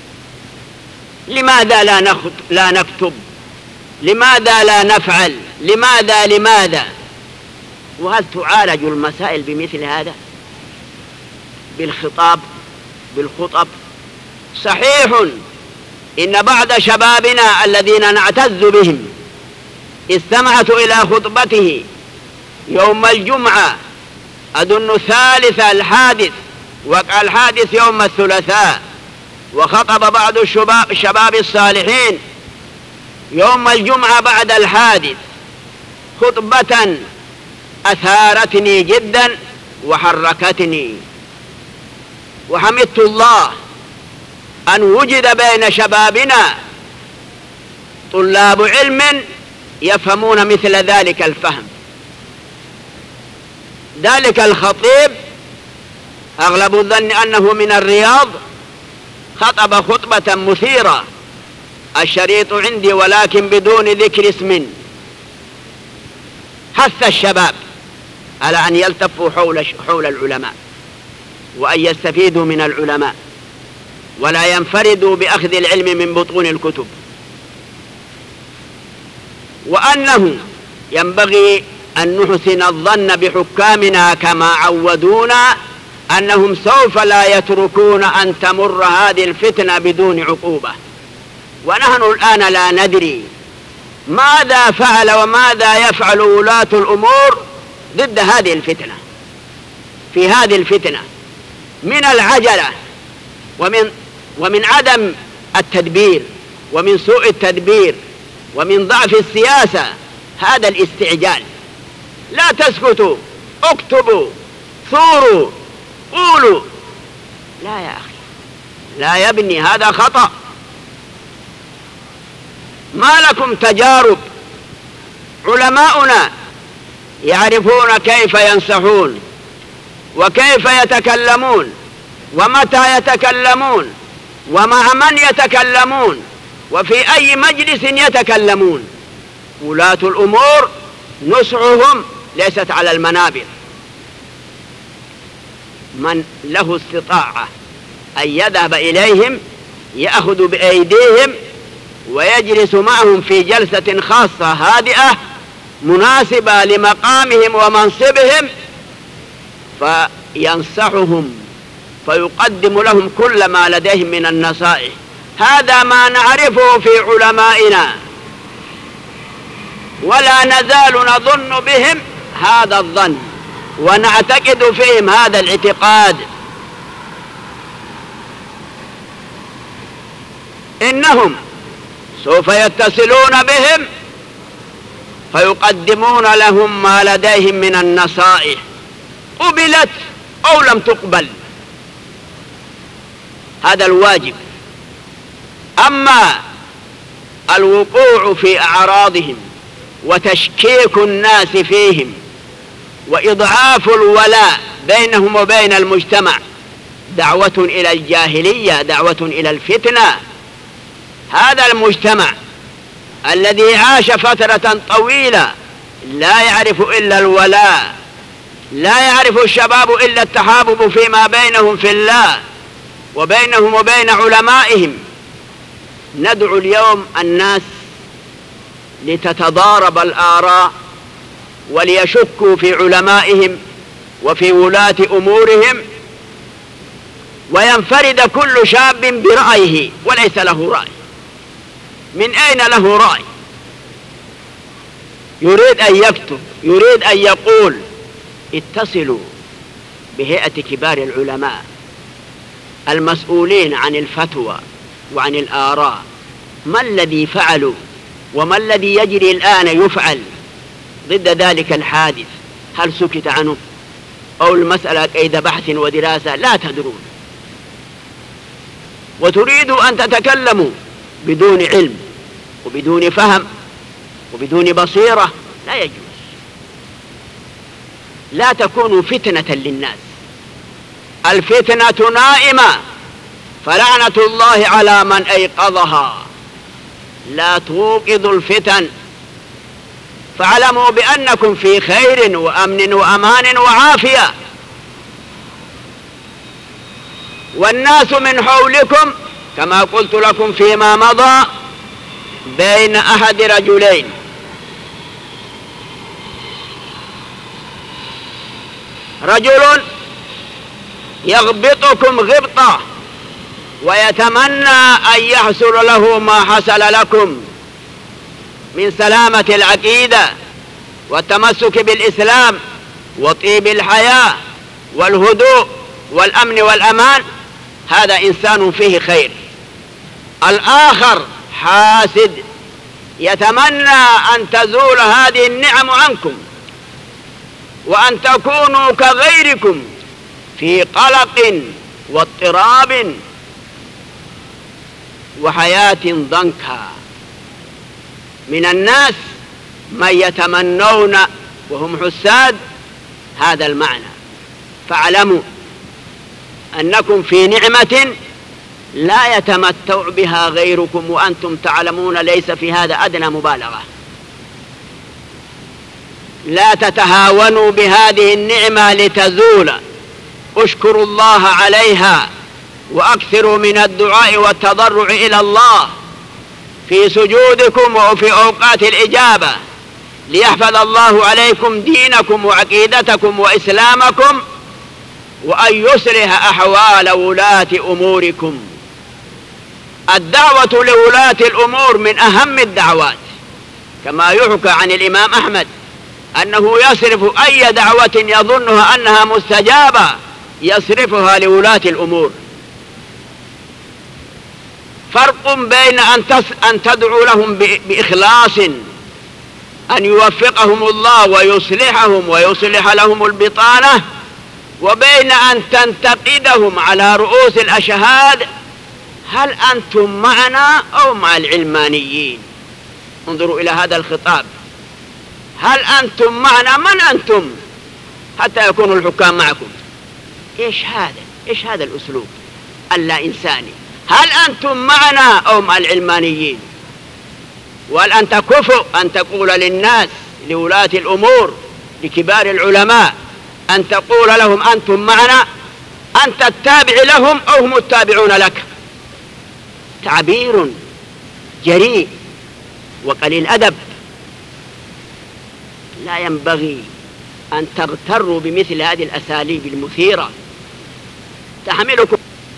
لماذا لا لا نكتب؟ لماذا لا نفعل؟ لماذا لماذا؟ وهل تعالج المسائل بمثل هذا؟ بالخطاب، بالخطب؟ صحيح إن بعض شبابنا الذين نعتز بهم استمعت إلى خطبته يوم الجمعة، أظن الثالثة الحادث، وقع الحادث يوم الثلاثاء، وخطب بعض الشباب الشباب الصالحين يوم الجمعة بعد الحادث خطبة أثارتني جدا وحركتني، وحمدت الله أن وجد بين شبابنا طلاب علم يفهمون مثل ذلك الفهم. ذلك الخطيب أغلب الظن أنه من الرياض، خطب خطبة مثيرة، الشريط عندي ولكن بدون ذكر اسم، حث الشباب على أن يلتفوا حول حول العلماء وأن يستفيدوا من العلماء ولا ينفردوا بأخذ العلم من بطون الكتب، وأنه ينبغي أن نحسن الظن بحكامنا كما عودونا أنهم سوف لا يتركون أن تمر هذه الفتنة بدون عقوبة. ونحن الآن لا ندري ماذا فعل وماذا يفعل ولاة الأمور ضد هذه الفتنة. في هذه الفتنة من العجلة ومن, ومن عدم التدبير ومن سوء التدبير ومن ضعف السياسة هذا الاستعجال. لا تسكتوا، اكتبوا، ثوروا، قولوا. لا يا أخي، لا يا ابني، هذا خطأ. ما لكم تجارب؟ علماؤنا يعرفون كيف ينصحون وكيف يتكلمون ومتى يتكلمون ومع من يتكلمون وفي أي مجلس يتكلمون. ولاة الأمور نصحهم ليست على المنابر. من له استطاعة أن يذهب إليهم يأخذ بأيديهم ويجلس معهم في جلسة خاصة هادئة مناسبة لمقامهم ومنصبهم، فينصحهم فيقدم لهم كل ما لديهم من النصائح. هذا ما نعرفه في علمائنا، ولا نزال نظن بهم هذا الظن ونعتقد فيهم هذا الاعتقاد. إنهم سوف يتصلون بهم فيقدمون لهم ما لديهم من النصائح، قبلت أو لم تقبل. هذا الواجب. أما الوقوع في أعراضهم وتشكيك الناس فيهم وإضعاف الولاء بينهم وبين المجتمع دعوة إلى الجاهلية، دعوة إلى الفتنة. هذا المجتمع الذي عاش فترة طويلة لا يعرف إلا الولاء، لا يعرف الشباب إلا التحابب فيما بينهم في الله وبينهم وبين علمائهم. ندعو اليوم الناس لتتضارب الآراء وليشكوا في علمائهم وفي ولاة أمورهم، وينفرد كل شاب برأيه وليس له رأي. من أين له رأي؟ يريد أن يكتب، يريد أن يقول. اتصلوا بهيئة كبار العلماء المسؤولين عن الفتوى وعن الآراء، ما الذي فعلوا وما الذي يجري الآن يفعل ضد ذلك الحادث؟ هل سكت عنه أو المسألة قيد بحث ودراسة؟ لا تدرون، وتريدوا أن تتكلموا بدون علم وبدون فهم وبدون بصيرة. لا يجوز. لا تكونوا فتنة للناس. الفتنة نائمة، فلعنة الله على من أيقظها. لا توقظوا الفتن، فاعلموا بأنكم في خير وأمن وأمان وعافية، والناس من حولكم كما قلت لكم فيما مضى بين أحد رجلين، رجل يغبطكم غبطة ويتمنى أن يحصل له ما حصل لكم من سلامة العقيدة والتمسك بالإسلام وطيب الحياة والهدوء والأمن والأمان. هذا إنسان فيه خير. الآخر حاسد يتمنى أن تزول هذه النعم عنكم وأن تكونوا كغيركم في قلق واضطراب وحياة ضنكا. من الناس من يتمنون وهم حساد هذا المعنى. فاعلموا أنكم في نعمة لا يتمتع بها غيركم وأنتم تعلمون، ليس في هذا أدنى مبالغة. لا تتهاونوا بهذه النعمة لتزول. اشكروا الله عليها وأكثروا من الدعاء والتضرع إلى الله في سجودكم وفي أوقات الإجابة، ليحفظ الله عليكم دينكم وعقيدتكم وإسلامكم، وأن يصلح أحوال ولاة أموركم. الدعوة لولاة الأمور من أهم الدعوات، كما يحكى عن الإمام أحمد أنه يصرف أي دعوة يظنها أنها مستجابة يصرفها لولاة الأمور. فرق بين أن, تس أن تدعو لهم بإخلاص أن يوفقهم الله ويصلحهم ويصلح لهم البطانة، وبين أن تنتقدهم على رؤوس الأشهاد: هل أنتم معنا أو مع العلمانيين؟ انظروا إلى هذا الخطاب: هل أنتم معنا؟ من أنتم حتى يكونوا الحكام معكم؟ إيش هذا؟ إيش هذا الأسلوب اللا إنساني؟ هل أنتم معنا أو مع العلمانيين؟ وهل أنت كفؤ أن تقول للناس، لولاة الأمور، لكبار العلماء، أن تقول لهم أنتم معنا؟ أنت التابع لهم أو هم التابعون لك؟ تعبير جريء وقليل أدب. لا ينبغي أن تغتروا بمثل هذه الأساليب المثيرة تحملكم.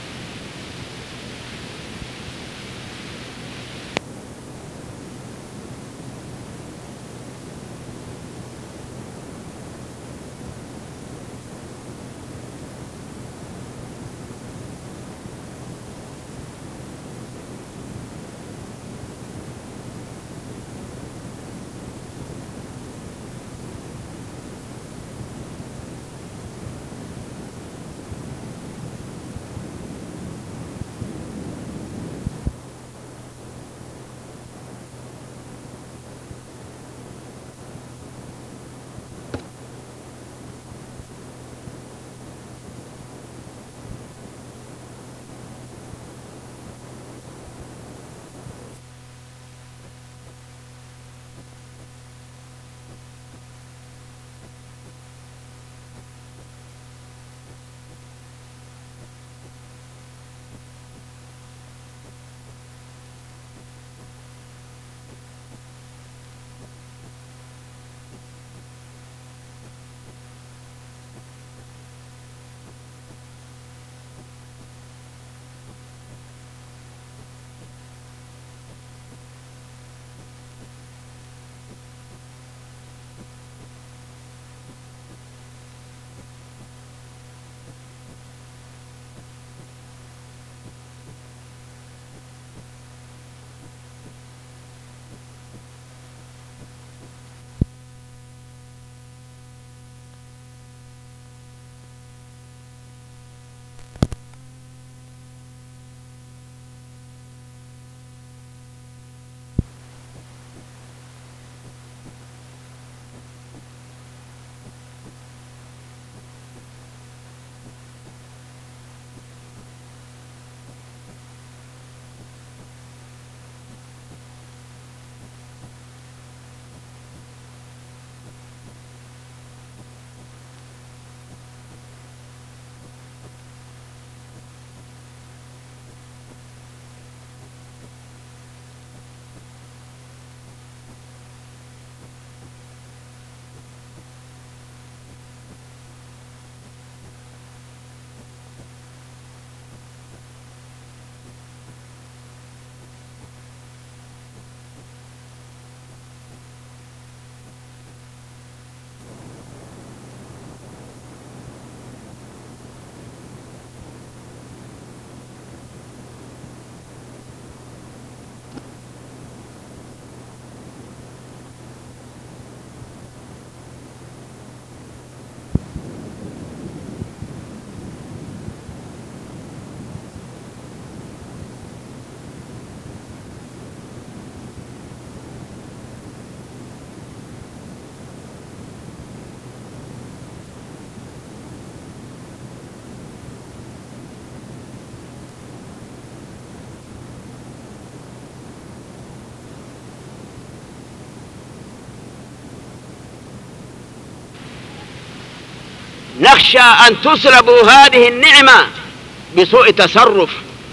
نخشى أن تسلبوا هذه النعمة بسوء تصرف.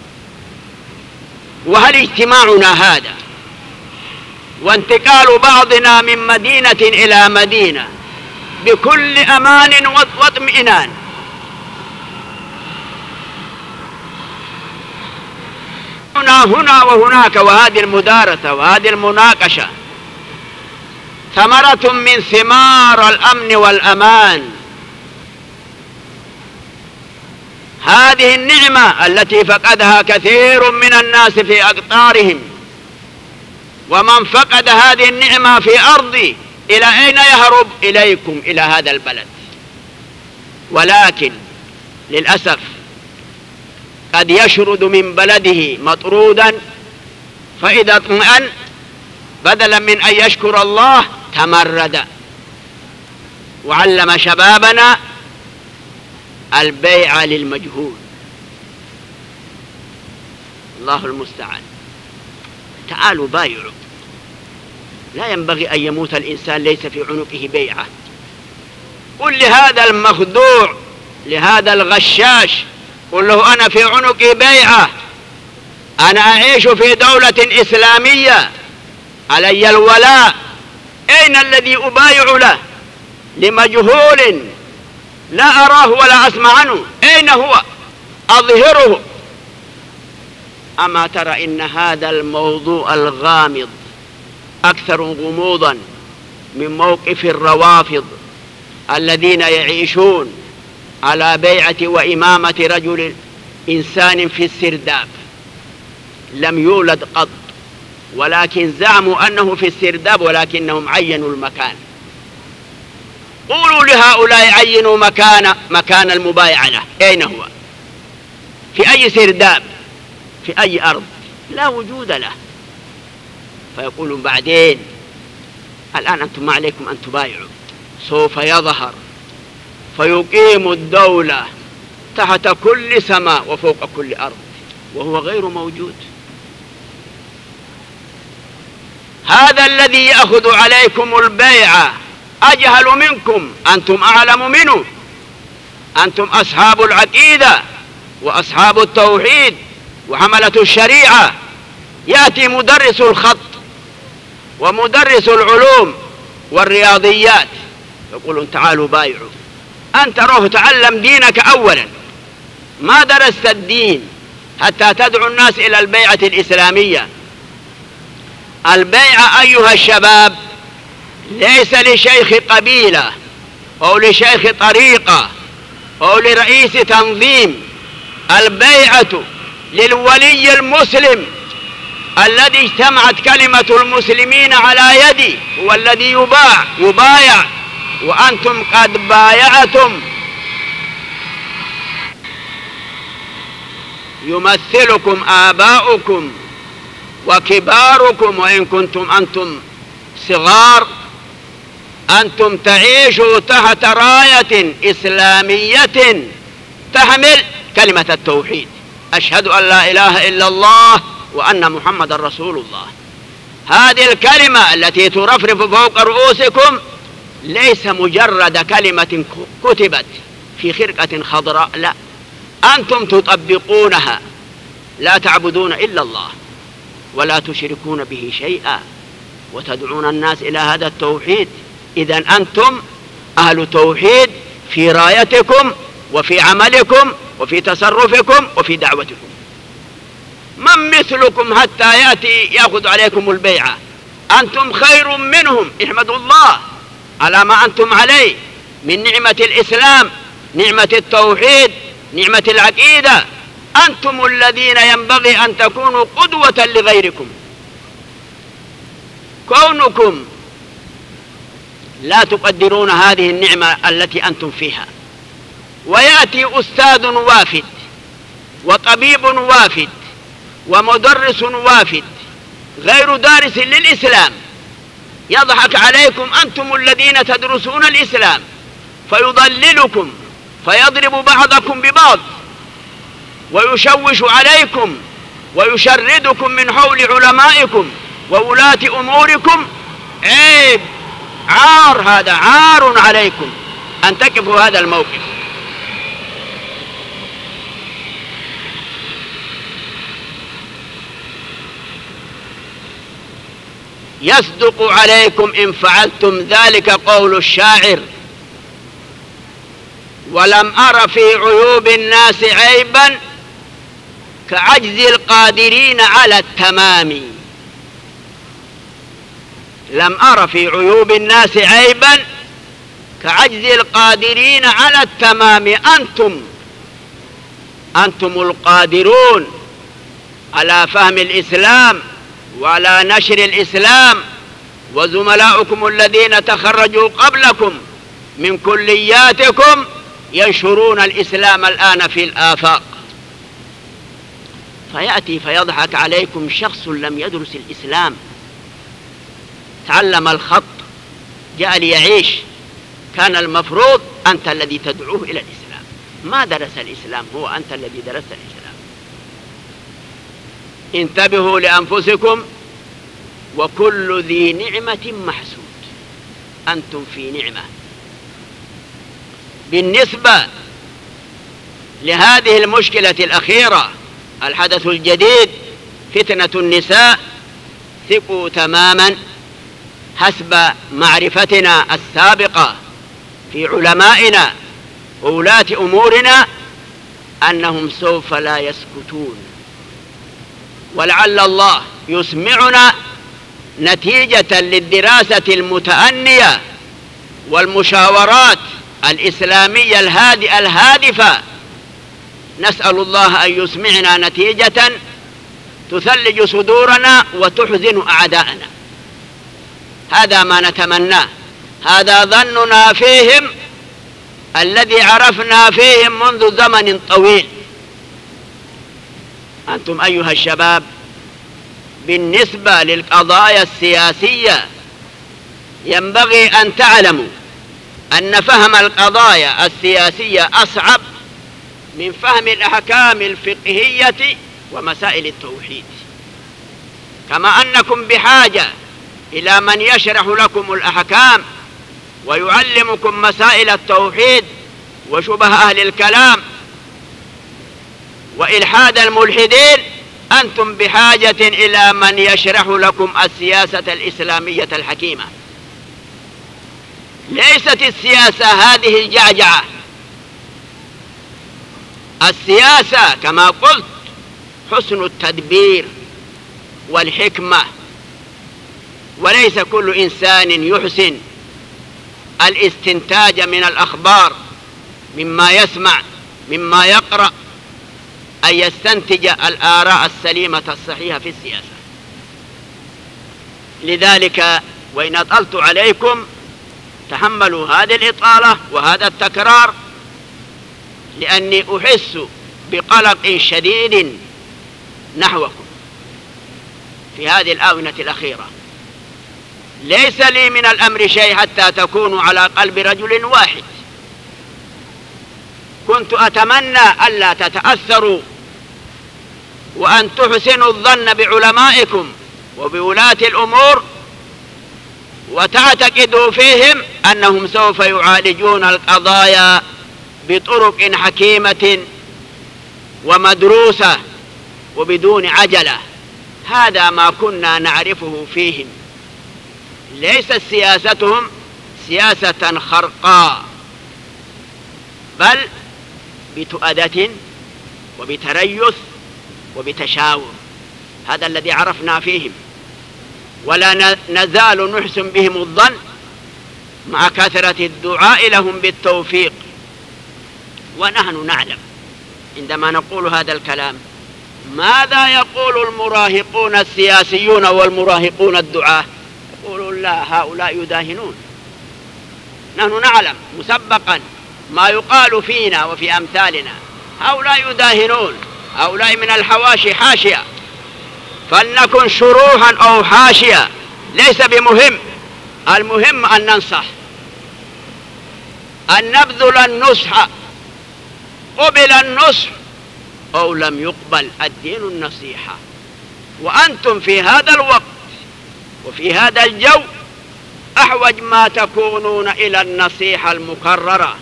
وهل اجتماعنا هذا وانتقال بعضنا من مدينة إلى مدينة بكل أمان واطمئنان هنا هنا وهناك، وهذه المدارسة وهذه المناقشة ثمرة من ثمار الأمن والأمان هذه النعمة التي فقدها كثير من الناس في أقطارهم، ومن فقد هذه النعمة في أرضي إلى أين يهرب؟ إليكم إلى هذا البلد. ولكن للأسف قد يشرد من بلده مطرودا، فإذا اطمأن بدلا من أن يشكر الله تمرد، وعلم شبابنا البيع للمجهول. الله المستعان. تعالوا بايعوا، لا ينبغي أن يموت الإنسان ليس في عنقه بيعة. قل لهذا المخدوع، لهذا الغشاش، قل له أنا في عنقي بيعة، أنا أعيش في دولة إسلامية، علي الولاء. أين الذي أبايع له؟ لمجهول لا أراه ولا أسمع عنه. أين هو؟ أظهره. أما ترى إن هذا الموضوع الغامض أكثر غموضا من موقف الروافض الذين يعيشون على بيعة وإمامة رجل إنسان في السرداب لم يولد قط، ولكن زعموا أنه في السرداب ولكنهم عينوا المكان. قولوا لهؤلاء عينوا مكان مكان المبايعة له، أين هو؟ في أي سرداب؟ في أي أرض؟ لا وجود له. فيقولون بعدين الآن أنتم ما عليكم أن تبايعوا، سوف يظهر فيقيم الدولة تحت كل سماء وفوق كل أرض، وهو غير موجود. هذا الذي يأخذ عليكم البيعة أجهل منكم، أنتم أعلم منه. أنتم أصحاب العقيدة وأصحاب التوحيد وحملة الشريعة. يأتي مدرس الخط ومدرس العلوم والرياضيات يقولون تعالوا بايعوا. أنت روح تعلم دينك أولا، ما درست الدين حتى تدعو الناس إلى البيعة الإسلامية. البيعة أيها الشباب ليس لشيخ قبيلة أو لشيخ طريقة أو لرئيس تنظيم. البيعة للولي المسلم الذي اجتمعت كلمة المسلمين على يدي، هو الذي يباع يبايع، وأنتم قد بايعتم. يمثلكم آباؤكم وكباركم، وإن كنتم أنتم صغار. أنتم تعيشوا تحت راية إسلامية تحمل كلمة التوحيد، أشهد أن لا إله إلا الله وأن محمد رسول الله. هذه الكلمة التي ترفرف فوق رؤوسكم ليس مجرد كلمة كتبت في خرقة خضراء، لا، أنتم تطبقونها. لا تعبدون إلا الله ولا تشركون به شيئا وتدعون الناس إلى هذا التوحيد. إذن أنتم أهل توحيد في رايتكم وفي عملكم وفي تصرفكم وفي دعوتكم. من مثلكم حتى يأتي يأخذ عليكم البيعة؟ أنتم خير منهم. احمدوا الله على ما أنتم عليه من نعمة الإسلام، نعمة التوحيد، نعمة العقيدة. أنتم الذين ينبغي أن تكونوا قدوة لغيركم. كونكم لا تقدرون هذه النعمة التي أنتم فيها، ويأتي أستاذ وافد وطبيب وافد ومدرس وافد غير دارس للإسلام يضحك عليكم أنتم الذين تدرسون الإسلام، فيضللكم فيضرب بعضكم ببعض ويشوش عليكم ويشردكم من حول علمائكم وولاة أموركم. عيب، عار، هذا عار عليكم أن تقفوا هذا الموقف. يصدق عليكم إن فعلتم ذلك قول الشاعر: ولم أر في عيوب الناس عيبا كعجز القادرين على التمام. لم أر في عيوب الناس عيبا كعجز القادرين على التمام. أنتم أنتم القادرون على فهم الإسلام وعلى نشر الإسلام، وزملاؤكم الذين تخرجوا قبلكم من كلياتكم ينشرون الإسلام الآن في الآفاق. فيأتي فيضحك عليكم شخص لم يدرس الإسلام، تعلم الخط، جاء ليعيش، كان المفروض أنت الذي تدعوه إلى الإسلام، ما درس الإسلام، هو أنت الذي درست الإسلام. انتبهوا لأنفسكم، وكل ذي نعمة محسود، أنتم في نعمة. بالنسبة لهذه المشكلة الأخيرة، الحدث الجديد فتنة النساء، ثقوا تماما حسب معرفتنا السابقة في علمائنا وولاة أمورنا أنهم سوف لا يسكتون، ولعل الله يسمعنا نتيجة للدراسة المتأنية والمشاورات الإسلامية الهادئة الهادفة. نسأل الله أن يسمعنا نتيجة تثلج صدورنا وتحزن أعداءنا، هذا ما نتمناه، هذا ظننا فيهم الذي عرفنا فيهم منذ زمن طويل. أنتم أيها الشباب بالنسبة للقضايا السياسية ينبغي أن تعلموا أن فهم القضايا السياسية أصعب من فهم الأحكام الفقهية ومسائل التوحيد، كما أنكم بحاجة إلى من يشرح لكم الأحكام ويعلمكم مسائل التوحيد وشبه أهل الكلام وإلحاد الملحدين، أنتم بحاجة إلى من يشرح لكم السياسة الإسلامية الحكيمة. ليست السياسة هذه الجعجعة، السياسة كما قلت حسن التدبير والحكمة، وليس كل إنسان يحسن الاستنتاج من الأخبار مما يسمع مما يقرأ أن يستنتج الآراء السليمة الصحيحة في السياسة. لذلك وإن أطلت عليكم تحملوا هذه الإطالة وهذا التكرار، لأني أحس بقلق شديد نحوكم في هذه الآونة الأخيرة. ليس لي من الأمر شيء حتى تكونوا على قلب رجل واحد. كنت أتمنى ألا تتأثروا وأن تحسنوا الظن بعلمائكم وبولاة الأمور وتعتقدوا فيهم أنهم سوف يعالجون القضايا بطرق حكيمة ومدروسة وبدون عجلة. هذا ما كنا نعرفه فيهم. ليست سياستهم سياسة خرقاء، بل بتؤدة وبتريث وبتشاور. هذا الذي عرفنا فيهم، ولا نزال نحسن بهم الظن مع كثرة الدعاء لهم بالتوفيق. ونحن نعلم عندما نقول هذا الكلام ماذا يقول المراهقون السياسيون والمراهقون الدعاة؟ يقولون لا، هؤلاء يداهنون. نحن نعلم مسبقا ما يقال فينا وفي أمثالنا، هؤلاء يداهنون، هؤلاء من الحواشي حاشية. فلنكن شروحا أو حاشية ليس بمهم، المهم أن ننصح، أن نبذل النصح، قبل النصح أو لم يقبل، الدين النصيحة. وأنتم في هذا الوقت وفي هذا الجو أحوج ما تكونون إلى النصيحة المكررة.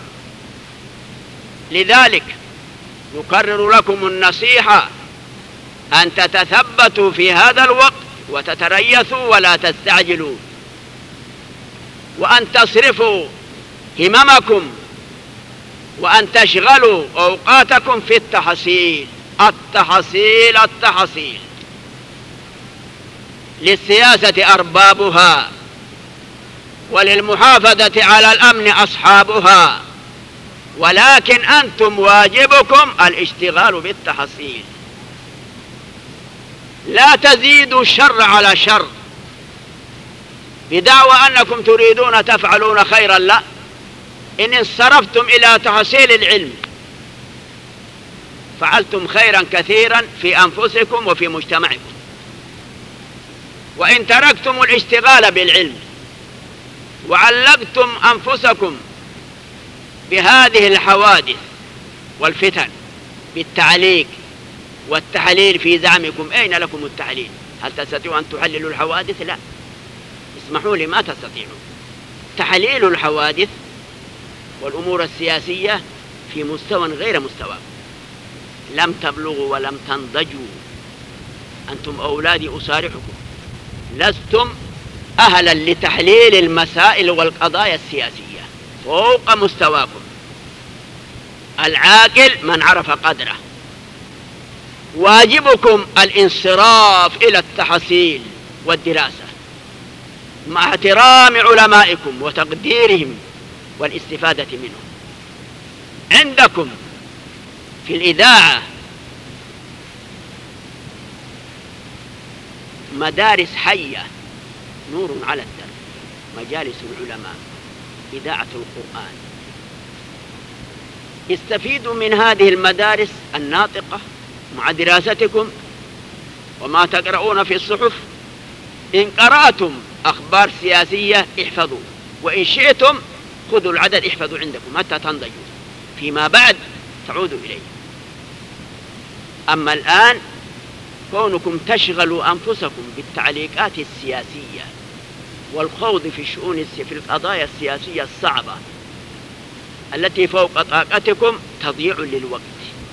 لذلك نكرر لكم النصيحة أن تتثبتوا في هذا الوقت وتتريثوا ولا تستعجلوا، وأن تصرفوا هممكم وأن تشغلوا أوقاتكم في التحصيل التحصيل التحصيل. للسياسة أربابها، وللمحافظة على الأمن أصحابها، ولكن أنتم واجبكم الاشتغال بالتحصيل، لا تزيدوا الشر على شر بدعوى أنكم تريدون تفعلون خيرا. لا، إن انصرفتم إلى تحصيل العلم فعلتم خيرا كثيرا في أنفسكم وفي مجتمعكم، وإن تركتم الاشتغال بالعلم وعلقتم أنفسكم بهذه الحوادث والفتن بالتعليق والتحليل في زعمكم، أين لكم التحليل؟ هل تستطيعوا أن تحللوا الحوادث؟ لا، اسمحوا لي، ما تستطيعون. تحليل الحوادث والأمور السياسية في مستوى غير مستواكم، لم تبلغوا ولم تنضجوا. أنتم أولادي أصارحكم، لستم أهلا لتحليل المسائل والقضايا السياسية فوق مستواكم. العاقل من عرف قدره. واجبكم الانصراف إلى التحصيل والدراسة مع احترام علمائكم وتقديرهم والاستفادة منهم. عندكم في الإذاعة مدارس حية، نور على الدرب، مجالس العلماء، إذاعة القرآن. استفيدوا من هذه المدارس الناطقة مع دراستكم وما تقرؤون في الصحف. إن قرأتم أخبار سياسية احفظوا، وإن شئتم خذوا العدد احفظوا عندكم حتى تنضجوا، فيما بعد تعودوا إليه. أما الآن كونكم تشغلوا أنفسكم بالتعليقات السياسية والخوض في الشؤون في القضايا السياسية الصعبة التي فوق طاقتكم تضييع للوقت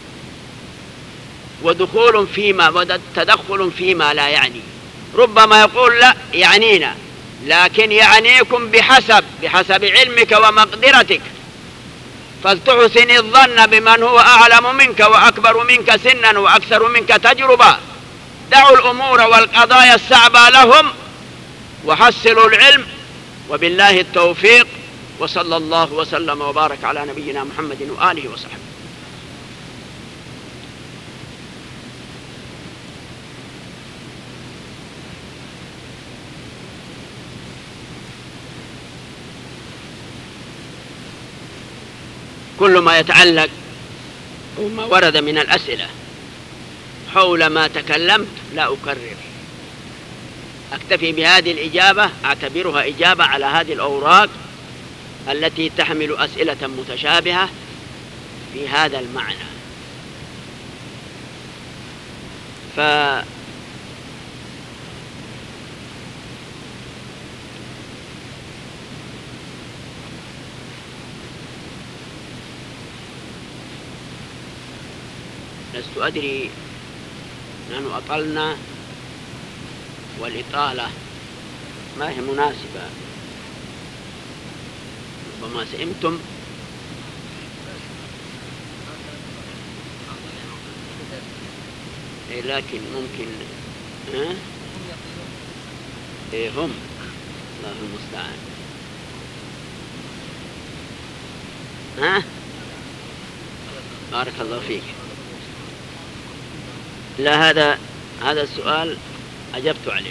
ودخول فيما وتدخل فيما لا يعني. ربما يقول لا يعنينا، لكن يعنيكم بحسب بحسب علمك ومقدرتك، فلتحسن الظن بمن هو أعلم منك وأكبر منك سنا وأكثر منك تجربة. دعوا الأمور والقضايا الصعبة لهم وحصلوا العلم، وبالله التوفيق، وصلى الله وسلم وبارك على نبينا محمد وآله وصحبه. كل ما يتعلق وما ورد من الأسئلة حول ما تكلمت لا أكرر، أكتفي بهذه الإجابة، أعتبرها إجابة على هذه الأوراق التي تحمل أسئلة متشابهة في هذا المعنى. ف لست أدري، نحن أطلنا والإطالة ما هي مناسبة، ربما سئمتم. إيه لكن ممكن ها؟ إيه هم، الله المستعان. ها؟ بارك الله فيك. لا، هذا هذا السؤال أجبت عليه.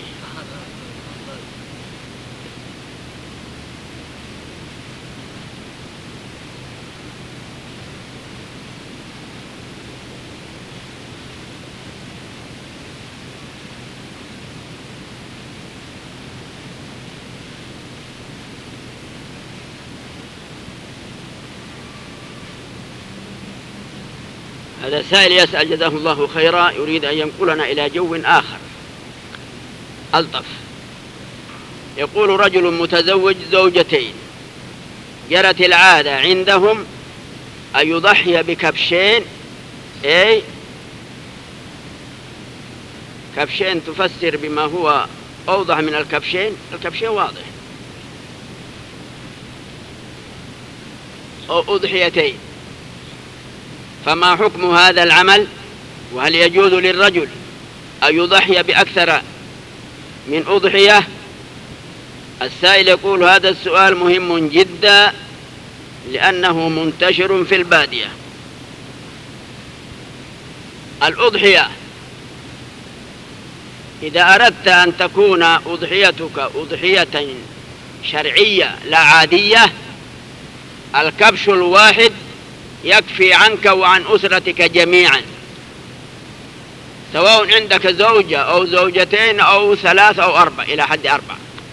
هذا سائل يسأل جزاه الله خيرا، يريد أن ينقلنا إلى جو آخر ألطف. يقول: رجل متزوج زوجتين، جرت العادة عندهم أن يضحي بكبشين، أي كبشين تفسر بما هو أوضح من الكبشين، الكبشين واضح، أو أضحيتين. فما حكم هذا العمل؟ وهل يجوز للرجل أن يضحي بأكثر من أضحية؟ السائل يقول: هذا السؤال مهم جدا، لأنه منتشر في البادية. الأضحية، إذا أردت أن تكون أضحيتك أضحية شرعية لا عادية، الكبش الواحد يكفي عنك وعن أسرتك جميعا، سواء عندك زوجة أو زوجتين أو ثلاث أو أربع إلى حد أربع،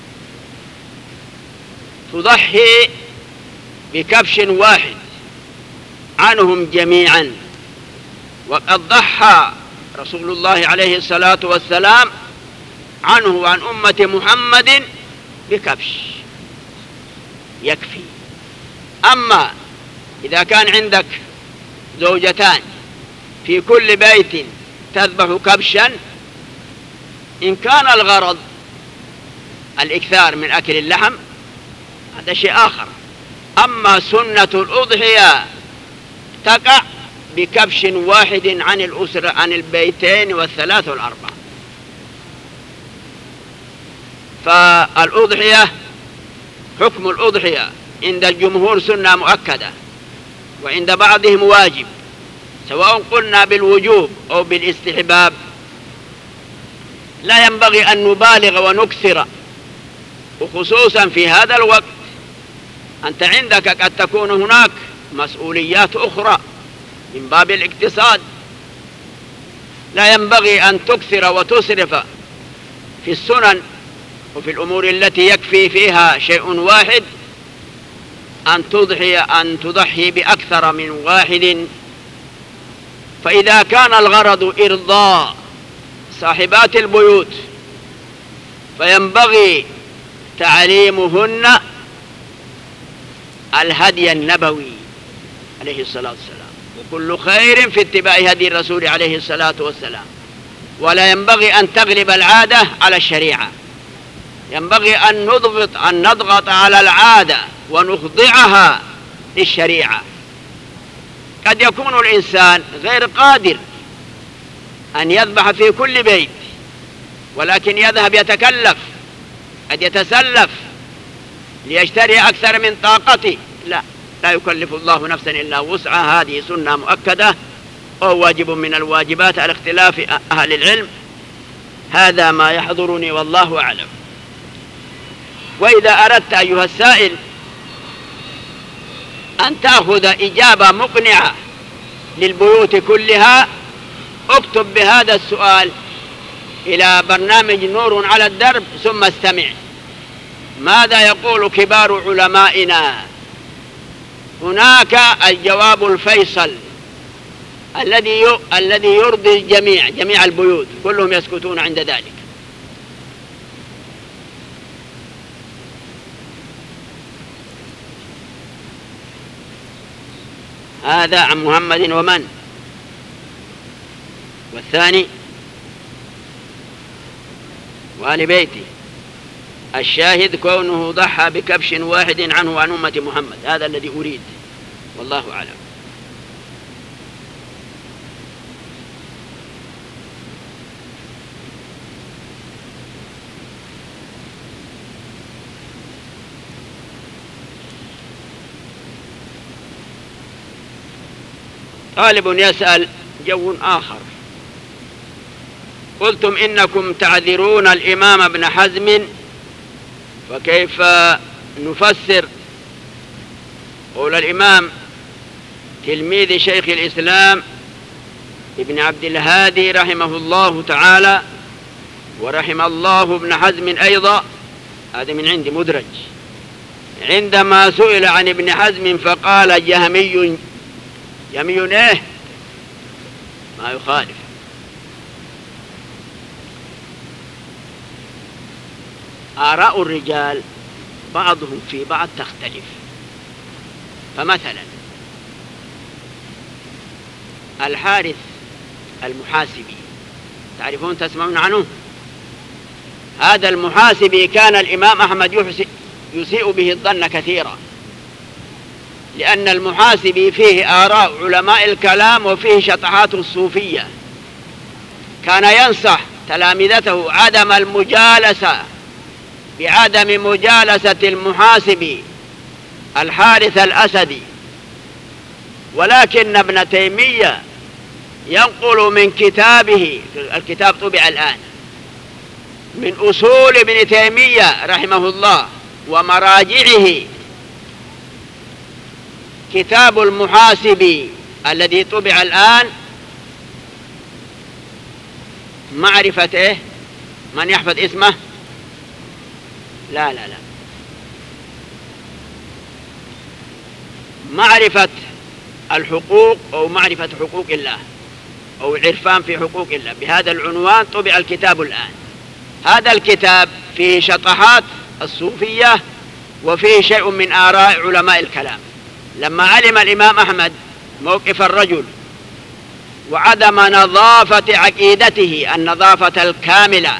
تضحي بكبش واحد عنهم جميعا. وقد ضحى رسول الله عليه الصلاة والسلام عنه وعن أمة محمد بكبش يكفي. أما إذا كان عندك زوجتان في كل بيت تذبح كبشا، إن كان الغرض الإكثار من أكل اللحم هذا شيء آخر. أما سنة الأضحية تقع بكبش واحد عن الأسرة، عن البيتين والثلاث والأربع. فالأضحية حكم الأضحية عند الجمهور سنة مؤكدة، وعند بعضهم واجب، سواء قلنا بالوجوب أو بالاستحباب. لا ينبغي أن نبالغ ونكثر، وخصوصا في هذا الوقت أنت عندك قد تكون هناك مسؤوليات أخرى من باب الاقتصاد. لا ينبغي أن تكثر وتسرف في السنن وفي الأمور التي يكفي فيها شيء واحد، أن تضحي أن تضحي بأكثر من واحد. فإذا كان الغرض إرضاء صاحبات البيوت فينبغي تعليمهن الهدي النبوي عليه الصلاة والسلام، وكل خير في اتباع هدي الرسول عليه الصلاة والسلام. ولا ينبغي أن تغلب العادة على الشريعة، ينبغي أن نضغط أن نضغط على العادة ونخضعها للشريعة. قد يكون الإنسان غير قادر أن يذبح في كل بيت، ولكن يذهب يتكلف، قد يتسلف ليشتري أكثر من طاقته. لا لا يكلف الله نفسا إلا وسعها، هذه سنة مؤكدة أو واجب من الواجبات على اختلاف أهل العلم. هذا ما يحضرني والله أعلم. وإذا أردت أيها السائل أن تأخذ إجابة مقنعة للبيوت كلها، اكتب بهذا السؤال إلى برنامج نور على الدرب ثم استمع. ماذا يقول كبار علمائنا؟ هناك الجواب الفيصل الذي الذي يرضي الجميع، جميع البيوت كلهم يسكتون عند ذلك. هذا عن محمد ومن؟ والثاني وآل بيته. الشاهد كونه ضحى بكبش واحد عنه وعن أمة محمد، هذا الذي أريد والله أعلم. طالب يسأل جو آخر: قلتم إنكم تعذرون الإمام ابن حزم، فكيف نفسر قول الإمام تلميذ شيخ الإسلام ابن عبد الهادي رحمه الله تعالى ورحم الله ابن حزم أيضا؟ هذا من عندي مدرج. عندما سئل عن ابن حزم فقال جهمي. جهمي ايه؟ ما يخالف. آراء الرجال بعضهم في بعض تختلف. فمثلا الحارث المحاسبي، تعرفون تسمعون عنه؟ هذا المحاسبي كان الإمام أحمد يسيء به الظن كثيرا، لأن المحاسبي فيه آراء علماء الكلام وفيه شطحات الصوفية. كان ينصح تلامذته عدم المجالسة، بعدم مجالسة المحاسبي الحارث الأسدي، ولكن ابن تيمية ينقل من كتابه، الكتاب طبع الآن، من أصول ابن تيمية رحمه الله ومراجعه كتاب المحاسبي الذي طبع الآن، معرفة إيه؟ من يحفظ اسمه؟ لا لا لا معرفة الحقوق أو معرفة حقوق الله أو العرفان في حقوق الله، بهذا العنوان طبع الكتاب الآن. هذا الكتاب فيه شطحات الصوفية وفيه شيء من آراء علماء الكلام. لما علم الإمام أحمد موقف الرجل وعدم نظافة عقيدته النظافة الكاملة،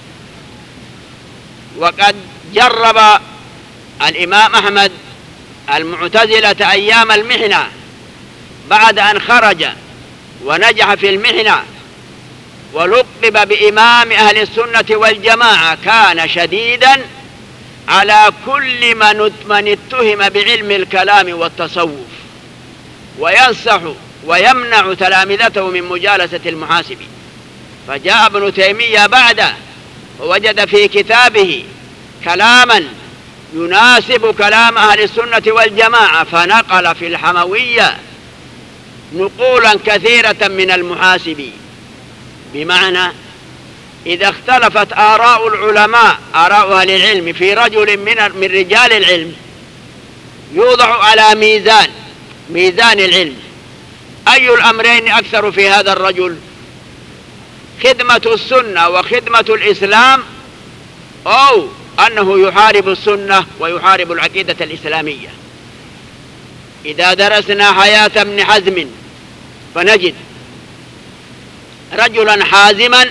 وقد جرب الإمام أحمد المعتزلة أيام المحنة بعد أن خرج ونجح في المحنة ولقب بإمام أهل السنة والجماعة، كان شديدا على كل من اتهم بعلم الكلام والتصوف، وينصح ويمنع تلامذته من مجالسة المحاسبين. فجاء ابن تيمية بعده ووجد في كتابه كلاما يناسب كلام أهل السنة والجماعة، فنقل في الحموية نقولا كثيرة من المحاسبين. بمعنى إذا اختلفت آراء العلماء، آراء أهل العلم في رجل من من رجال العلم، يوضع على ميزان ميزان العلم، أي الأمرين أكثر في هذا الرجل؟ خدمة السنة وخدمة الإسلام، أو أنه يحارب السنة ويحارب العقيدة الإسلامية. إذا درسنا حياة ابن حزم فنجد رجلا حازما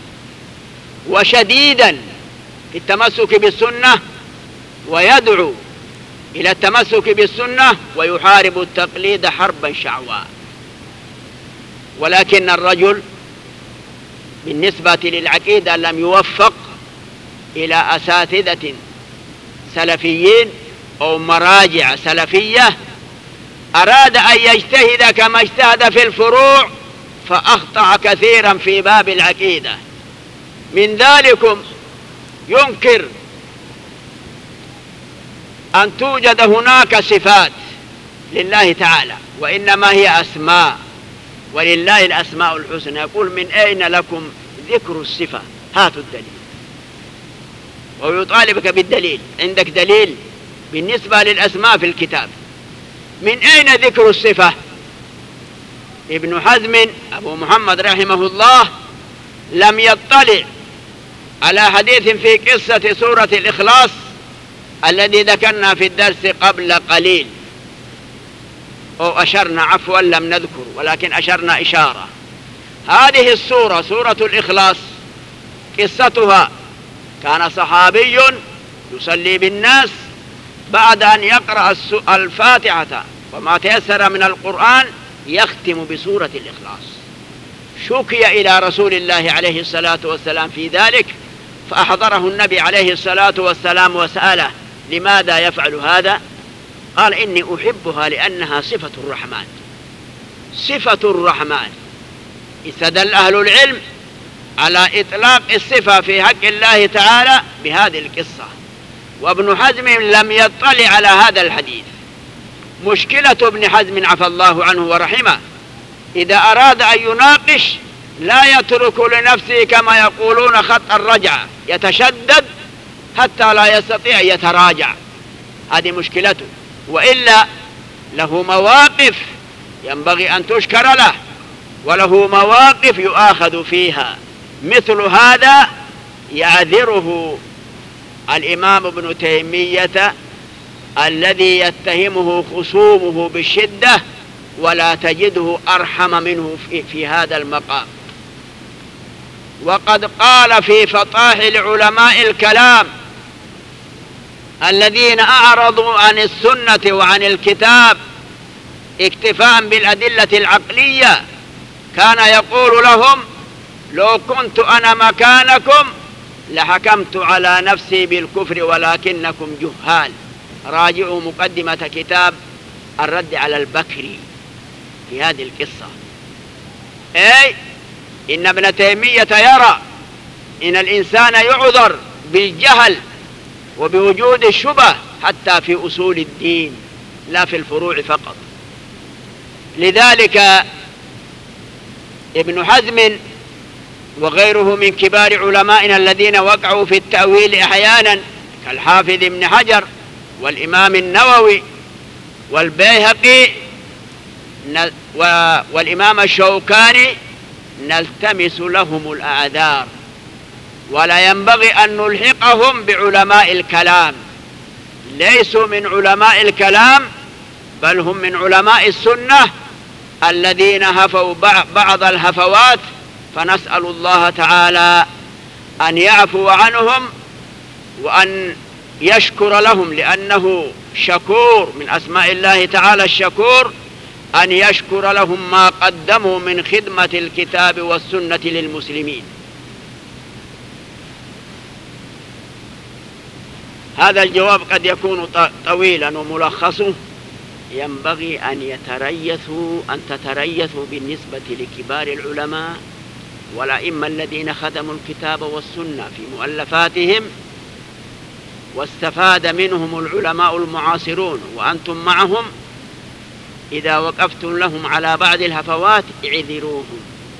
وشديدا في التمسك بالسنة، ويدعو إلى التمسك بالسنة ويحارب التقليد حربا شعواء. ولكن الرجل بالنسبة للعقيدة لم يوفق إلى أساتذة سلفيين أو مراجع سلفية، أراد أن يجتهد كما اجتهد في الفروع فأخطأ كثيرا في باب العقيدة. من ذلكم ينكر أن توجد هناك صفات لله تعالى، وإنما هي أسماء، ولله الأسماء الحسنى. يقول من أين لكم ذكر الصفة؟ هاتوا الدليل. ويطالبك بالدليل، عندك دليل بالنسبة للأسماء في الكتاب، من أين ذكر الصفة؟ ابن حزم أبو محمد رحمه الله لم يطلع على حديث في قصة سورة الإخلاص الذي ذكرنا في الدرس قبل قليل، أو أشرنا، عفوا لم نذكر ولكن أشرنا إشارة. هذه السورة سورة الإخلاص قصتها كان صحابي يصلي بالناس، بعد أن يقرأ الفاتحة وما تيسر من القرآن يختم بسورة الإخلاص. شكي إلى رسول الله عليه الصلاة والسلام في ذلك، فأحضره النبي عليه الصلاة والسلام وسأله لماذا يفعل هذا؟ قال إني أحبها لأنها صفة الرحمن. صفة الرحمن. استدل أهل العلم على إطلاق الصفة في حق الله تعالى بهذه القصة، وابن حزم لم يطلع على هذا الحديث. مشكلة ابن حزم عفى الله عنه ورحمه، إذا أراد أن يناقش لا يترك لنفسه كما يقولون خط الرجعة، يتشدد حتى لا يستطيع يتراجع. هذه مشكلته، وإلا له مواقف ينبغي أن تشكر له، وله مواقف يؤاخذ فيها. مثل هذا يعذره الإمام ابن تيمية الذي يتهمه خصومه بالشدة، ولا تجده أرحم منه في, في هذا المقام. وقد قال في فطاحل علماء الكلام الذين أعرضوا عن السنة وعن الكتاب اكتفاء بالأدلة العقلية، كان يقول لهم لو كنت أنا مكانكم لحكمت على نفسي بالكفر ولكنكم جهال. راجعوا مقدمة كتاب الرد على البكري في هذه القصة. أي إن ابن تيمية يرى إن الإنسان يعذر بالجهل وبوجود الشبه حتى في أصول الدين لا في الفروع فقط. لذلك ابن حزم وغيره من كبار علمائنا الذين وقعوا في التأويل أحيانا كالحافظ ابن حجر والإمام النووي والبيهقي والإمام الشوكاني نلتمس لهم الأعذار، ولا ينبغي أن نلحقهم بعلماء الكلام. ليسوا من علماء الكلام بل هم من علماء السنة الذين هفوا بعض الهفوات، فنسأل الله تعالى أن يعفو عنهم وأن يشكر لهم، لأنه شكور من أسماء الله تعالى الشكور، أن يشكر لهم ما قدموا من خدمة الكتاب والسنة للمسلمين. هذا الجواب قد يكون طويلا وملخصه ينبغي أن يتريثوا أن تتريثوا بالنسبة لكبار العلماء والأئمة الذين خدموا الكتاب والسنة في مؤلفاتهم واستفاد منهم العلماء المعاصرون، وأنتم معهم إذا وقفتم لهم على بعض الهفوات اعذروهم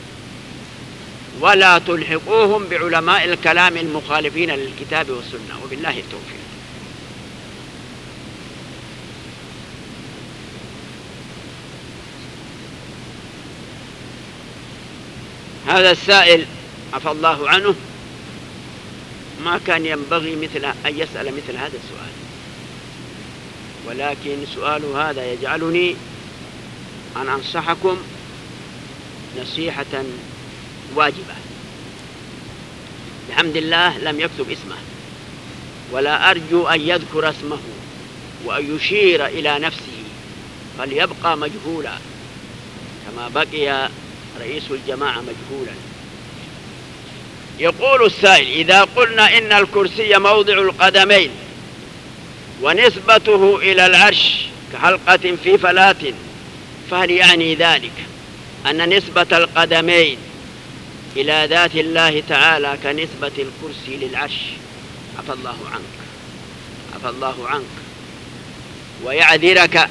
ولا تلحقوهم بعلماء الكلام المخالفين للكتاب والسنة، وبالله التوفيق. هذا السائل عفى الله عنه ما كان ينبغي مثل أن يسأل مثل هذا السؤال، ولكن سؤاله هذا يجعلني أن أنصحكم نصيحة واجبة. بحمد الله لم يكتب اسمه، ولا أرجو أن يذكر اسمه وأن يشير إلى نفسه، فليبقى مجهولا كما بقي رئيس الجماعة مجهولا. يقول السائل: إذا قلنا إن الكرسي موضع القدمين ونسبته إلى العرش كحلقة في فلاة، فهل يعني ذلك أن نسبة القدمين إلى ذات الله تعالى كنسبة الكرسي للعرش؟ عفى الله عنك عفى الله عنك ويعذرك،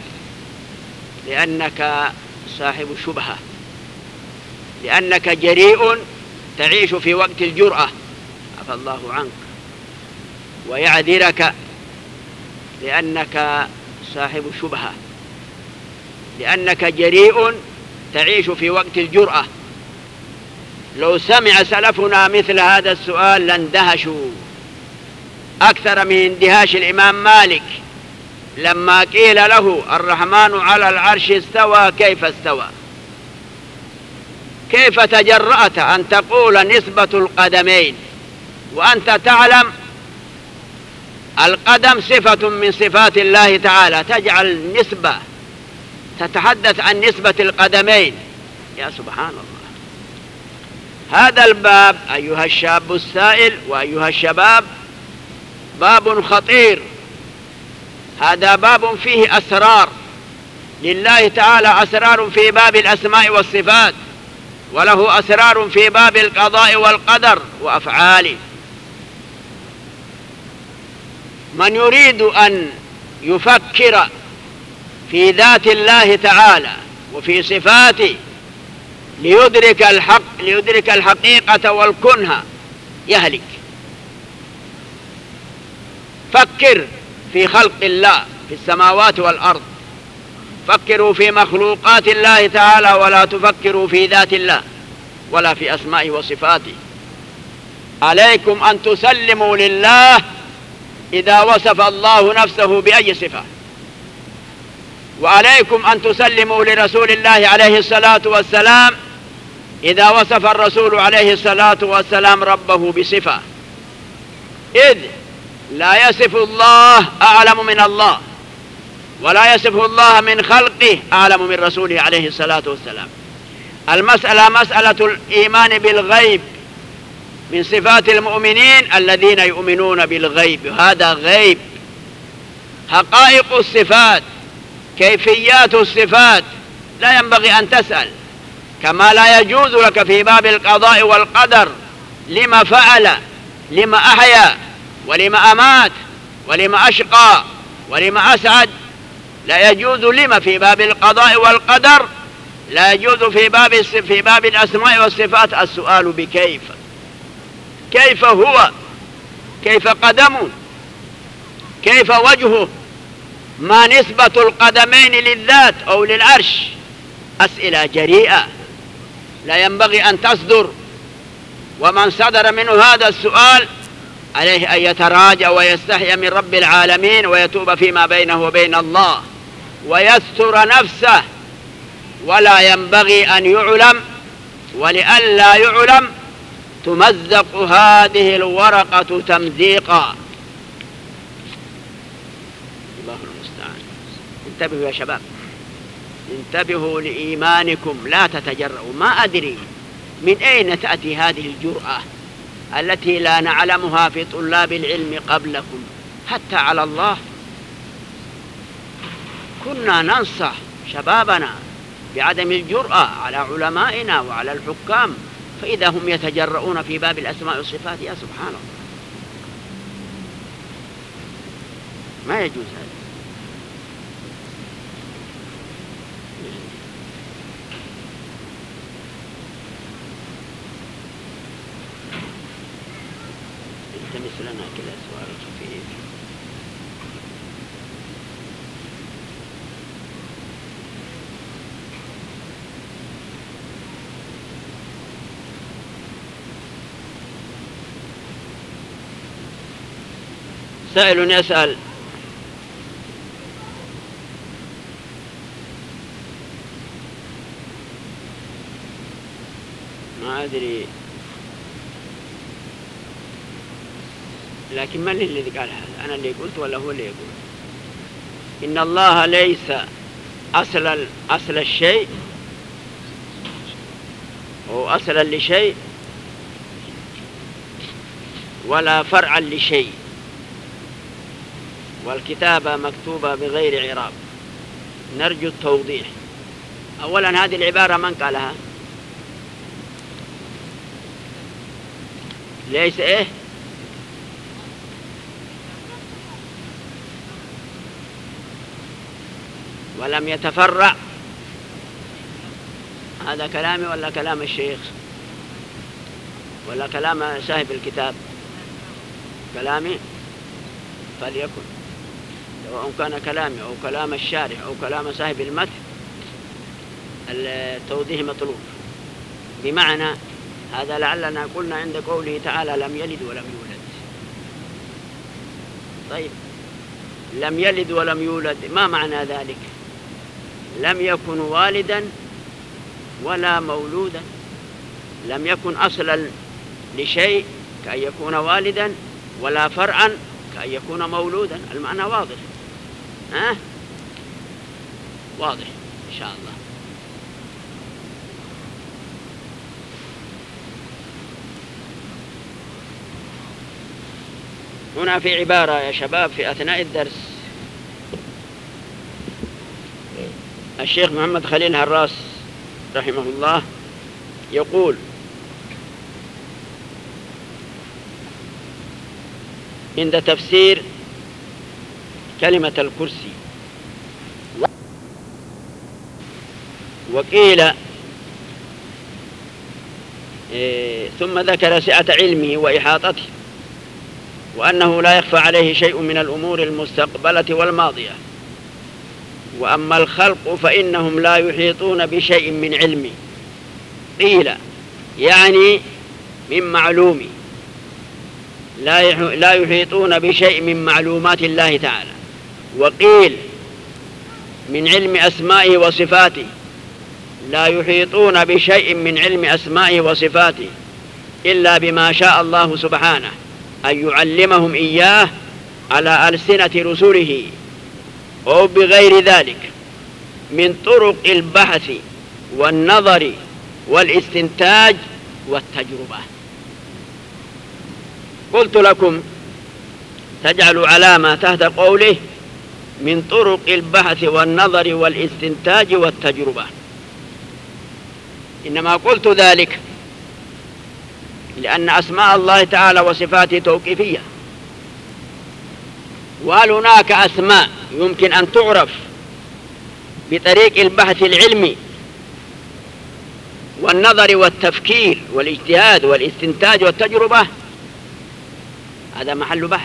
لأنك صاحب شبهة، لأنك جريء تعيش في وقت الجرأة. عفى الله عنك ويعذرك، لأنك صاحب شبهة، لأنك جريء تعيش في وقت الجرأة. لو سمع سلفنا مثل هذا السؤال لاندهشوا أكثر من اندهاش الإمام مالك لما قيل له الرحمن على العرش استوى كيف استوى. كيف تجرأت أن تقول نسبة القدمين وأنت تعلم القدم صفة من صفات الله تعالى، تجعل نسبة تتحدث عن نسبة القدمين؟ يا سبحان الله. هذا الباب أيها الشاب السائل وأيها الشباب باب خطير، هذا باب فيه أسرار لله تعالى، أسرار في باب الأسماء والصفات، وله أسرار في باب القضاء والقدر وأفعاله. من يريد أن يفكر في ذات الله تعالى وفي صفاته ليدرك الحق ليدرك الحقيقة والكنه يهلك. فكر في خلق الله في السماوات والأرض، فكروا في مخلوقات الله تعالى ولا تفكروا في ذات الله ولا في أسمائه وصفاته. عليكم أن تسلموا لله إذا وصف الله نفسه بأي صفة، وعليكم أن تسلموا لرسول الله عليه الصلاة والسلام إذا وصف الرسول عليه الصلاة والسلام ربه بصفة، إذ لا يصف الله أعلم من الله، ولا يصف الله من خلقه أعلم من رسوله عليه الصلاة والسلام. المسألة مسألة الإيمان بالغيب من صفات المؤمنين الذين يؤمنون بالغيب، هذا غيب. حقائق الصفات، كيفيات الصفات لا ينبغي أن تسأل، كما لا يجوز لك في باب القضاء والقدر لما فعل، لما أحيا، ولما أمات، ولما أشقى، ولما أسعد. لا يجوز لما في باب القضاء والقدر، لا يجوز في باب في باب الأسماء والصفات السؤال بكيف. كيف هو؟ كيف قدمه؟ كيف وجهه؟ ما نسبة القدمين للذات أو للعرش؟ أسئلة جريئة لا ينبغي أن تصدر، ومن صدر منه هذا السؤال عليه أن يتراجع ويستحي من رب العالمين ويتوب فيما بينه وبين الله ويستر نفسه، ولا ينبغي أن يعلم. ولئلا يعلم تمزق هذه الورقة تمزيقا. الله المستعان. انتبهوا يا شباب، انتبهوا لإيمانكم، لا تتجرؤوا. ما أدري من أين تأتي هذه الجرأة التي لا نعلمها في طلاب العلم قبلكم حتى على الله. كنا ننصح شبابنا بعدم الجرأة على علمائنا وعلى الحكام، فإذا هم يتجرؤون في باب الأسماء والصفات، يا سبحان الله، ما يجوز هذا. التمس لنا كذا سؤال خفيف. سائل يسأل: ما أدري، لكن من الذي قال هذا؟ أنا اللي قلت ولا هو اللي يقول؟ إن الله ليس أصل أصل الشيء أو أصلا لشيء ولا فرعا لشيء، والكتابة مكتوبة بغير عراب. نرجو التوضيح. أولا هذه العبارة من قالها؟ ليس إيه؟ ولم يتفرع. هذا كلامي ولا كلام الشيخ ولا كلام صاحب الكتاب؟ كلامي، فليكن. سواء كان كلامي أو كلام الشارح أو كلام صاحب المتن، التوضيح مطلوب. بمعنى هذا لعلنا قلنا عند قوله تعالى لم يلد ولم يولد. طيب، لم يلد ولم يولد ما معنى ذلك؟ لم يكن والدا ولا مولودا، لم يكن أصلا لشيء كأن يكون والدا، ولا فرعا كأن يكون مولودا. المعنى واضح، ها؟ واضح إن شاء الله. هنا في عبارة يا شباب في أثناء الدرس، الشيخ محمد خليل هراس رحمه الله يقول: عند تفسير كلمة الكرسي وقيل إيه ثم ذكر سعة علمه وإحاطته، وأنه لا يخفى عليه شيء من الأمور المستقبلة والماضية. وأما الخلق فإنهم لا يحيطون بشيء من علمه. قيل يعني من معلومه، لا يحيطون بشيء من معلومات الله تعالى. وقيل من علم أسمائه وصفاته، لا يحيطون بشيء من علم أسمائه وصفاته إلا بما شاء الله سبحانه أن يعلمهم إياه على ألسنة رسله، أو بغير ذلك من طرق البحث والنظر والاستنتاج والتجربة. قلت لكم تجعلوا علامة تحت قوله من طرق البحث والنظر والاستنتاج والتجربة. إنما قلت ذلك لأن أسماء الله تعالى وصفاته توقيفية، وهل هناك أسماء يمكن أن تعرف بطريق البحث العلمي والنظر والتفكير والاجتهاد والاستنتاج والتجربة؟ هذا محل بحث.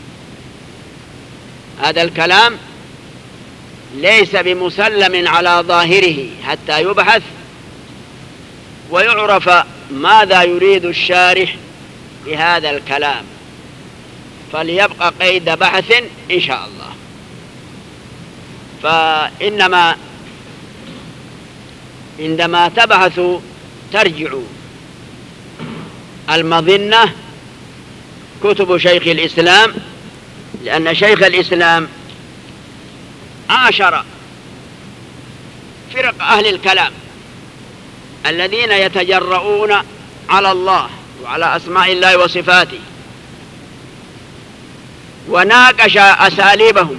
هذا الكلام ليس بمسلم على ظاهره حتى يبحث ويعرف ماذا يريد الشارح بهذا الكلام، فليبقى قيد بحث إن شاء الله. فإنما عندما تبحث ترجع المظنة كتب شيخ الإسلام، لأن شيخ الإسلام عاشر فرق أهل الكلام الذين يتجرؤون على الله وعلى أسماء الله وصفاته، وناقش أساليبهم.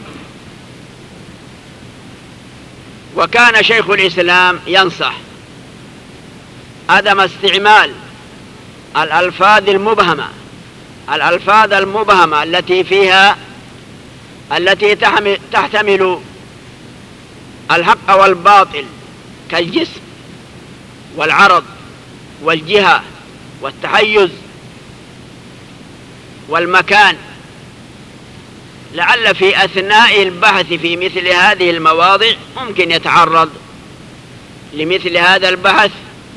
وكان شيخ الإسلام ينصح عدم استعمال الألفاظ المبهمة الألفاظ المبهمة التي فيها التي تحتمل الحق والباطل كالجسم والعرض والجهة والتحيز والمكان، لعل في أثناء البحث في مثل هذه المواضع ممكن يتعرض لمثل هذا البحث.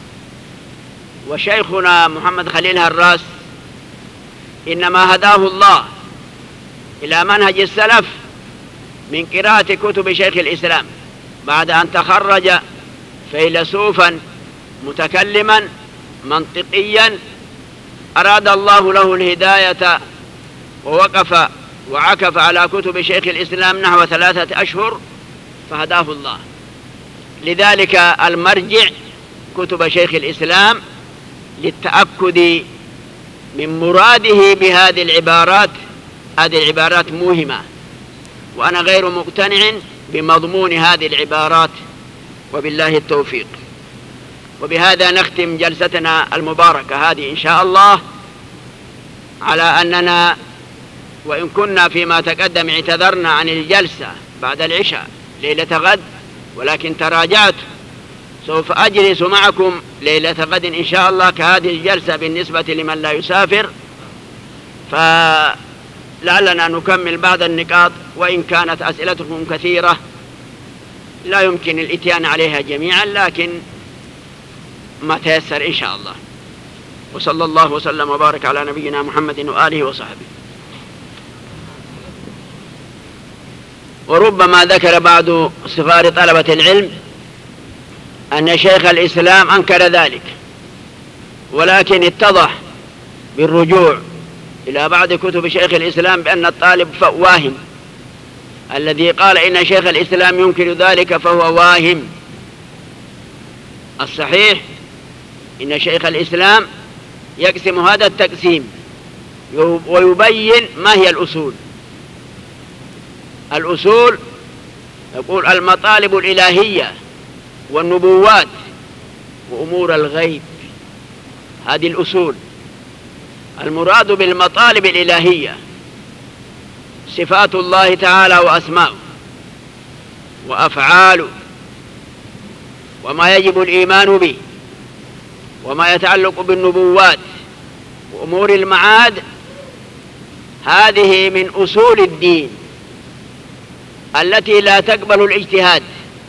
وشيخنا محمد خليل هراس إنما هداه الله إلى منهج السلف من قراءة كتب شيخ الإسلام بعد أن تخرج فيلسوفا متكلما منطقيا أراد الله له الهداية، ووقف وعكف على كتب شيخ الإسلام نحو ثلاثة أشهر فهداه الله. لذلك المرجع كتب شيخ الإسلام للتأكد من مراده بهذه العبارات. هذه العبارات موهمة، وأنا غير مقتنع بمضمون هذه العبارات، وبالله التوفيق. وبهذا نختم جلستنا المباركة هذه إن شاء الله، على أننا وإن كنا فيما تقدم اعتذرنا عن الجلسة بعد العشاء ليلة غد، ولكن تراجعت، سوف أجلس معكم ليلة غد إن شاء الله كهذه الجلسة بالنسبة لمن لا يسافر، فلعلنا نكمل بعض النقاط، وإن كانت أسئلتكم كثيرة لا يمكن الإتيان عليها جميعا، لكن ما تيسر إن شاء الله. وصلى الله وسلم وبارك على نبينا محمد وآله وصحبه. وربما ذكر بعض صغار طلبة العلم أن شيخ الإسلام أنكر ذلك، ولكن اتضح بالرجوع إلى بعض كتب شيخ الإسلام بأن الطالب واهم. الذي قال إن شيخ الإسلام ينكر ذلك فهو واهم. الصحيح إن شيخ الإسلام يقسم هذا التقسيم ويبين ما هي الأصول. الأصول يقول المطالب الإلهية والنبوات وأمور الغيب، هذه الأصول. المراد بالمطالب الإلهية صفات الله تعالى وأسماؤه وأفعاله وما يجب الإيمان به، وما يتعلق بالنبوات وأمور المعاد. هذه من أصول الدين التي لا تقبل الاجتهاد،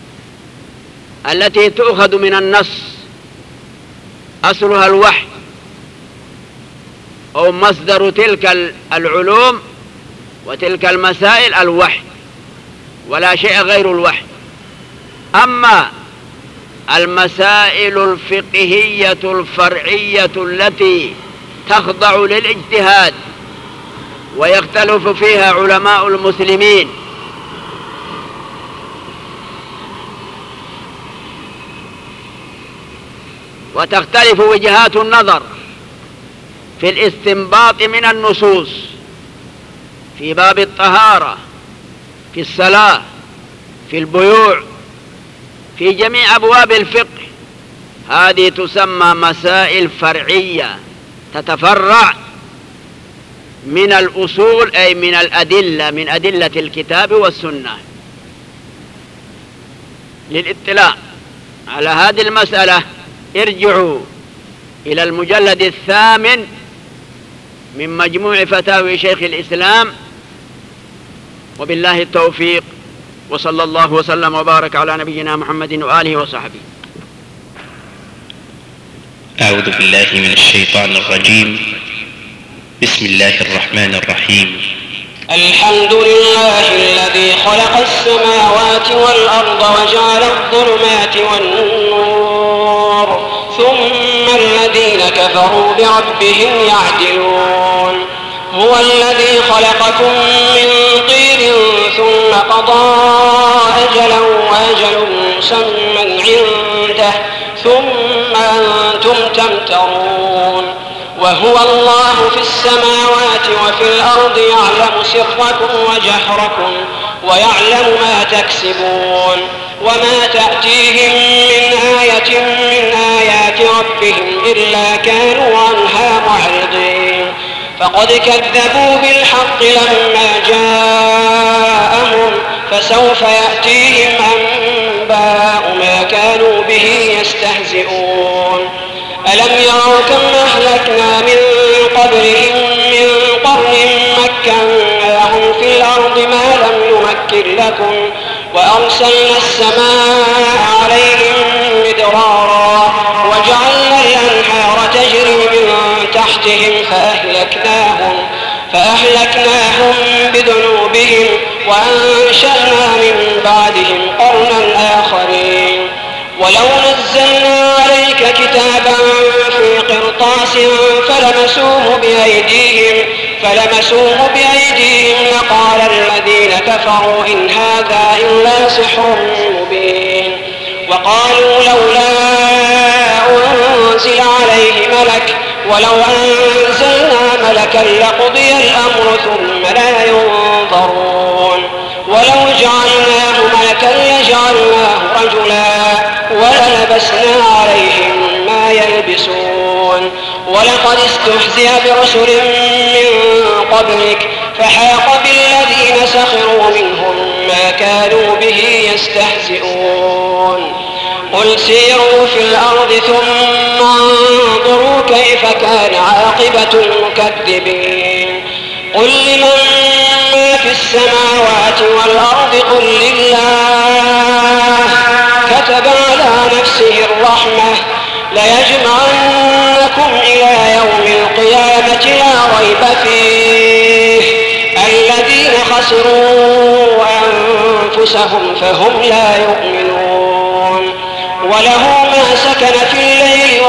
التي تؤخذ من النص، أصلها الوحي أو مصدر تلك العلوم وتلك المسائل الوحي، ولا شيء غير الوحي. أما المسائل الفقهية الفرعية التي تخضع للاجتهاد ويختلف فيها علماء المسلمين، وتختلف وجهات النظر في الاستنباط من النصوص في باب الطهارة في الصلاة، في البيوع، في جميع أبواب الفقه. هذه تسمى مسائل فرعية تتفرع من الأصول، أي من الأدلة، من أدلة الكتاب والسنة. للاطلاع على هذه المسألة ارجعوا إلى المجلد الثامن من مجموع فتاوي شيخ الإسلام. وبالله التوفيق، وصلى الله وسلم وبارك على نبينا محمد وآله وصحبه. أعوذ بالله من الشيطان الرجيم. بسم الله الرحمن الرحيم. الحمد لله الذي خلق السماوات والأرض وجعل الظلمات والنور، ثم الذين كفروا بربهم يعدلون. هو الذي خلقكم من طين ثم قضى أجلا وأجل مسمى عنده ثم أنتم تمترون. وهو الله في السماوات وفي الأرض يعلم سركم وجهركم ويعلم ما تكسبون. وما تأتيهم من آية من آيات ربهم إلا كانوا عنها معرضين. فقد كذبوا بالحق لما جاءهم فسوف يأتيهم أنباء ما كانوا به يستهزئون. ألم يروا كم أهلكنا من قبلهم من قرن مكناهم في الأرض ما لم نمكن لكم، وأرسلنا السماء عليهم مدرارا وجعلنا الأنهار تجري من تحتهم فأهلكناهم, فأهلكناهم بذنوبهم وأنشأنا من بعدهم قرنا آخرين. ولو نزلنا عليك كتابا في قرطاس فلمسوه بأيديهم فلمسوه بأيديهم لقال الذين كفروا إن هذا إلا سحر مبين. وقالوا لولا أنزل عليه ملك ولو أنزلنا ملكا لقضي الأمر ثم لا ينظرون. ولو جعلناه ملكا لجعلناه رجلا وللبسنا عليهم ما يلبسون. ولقد استهزئ برسل من قبلك فحاق بالذين سخروا منهم ما كانوا به يستهزئون. قل سيروا في الأرض ثم انظروا كيف كان عاقبة المكذبين. قل لمن ما في السماوات والأرض قل لله كتب على نفسه الرحمة ليجمعنكم إلى يوم القيامة لا ريب فيه الذين خسروا أنفسهم فهم لا يؤمنون. وله ما سكن في الليل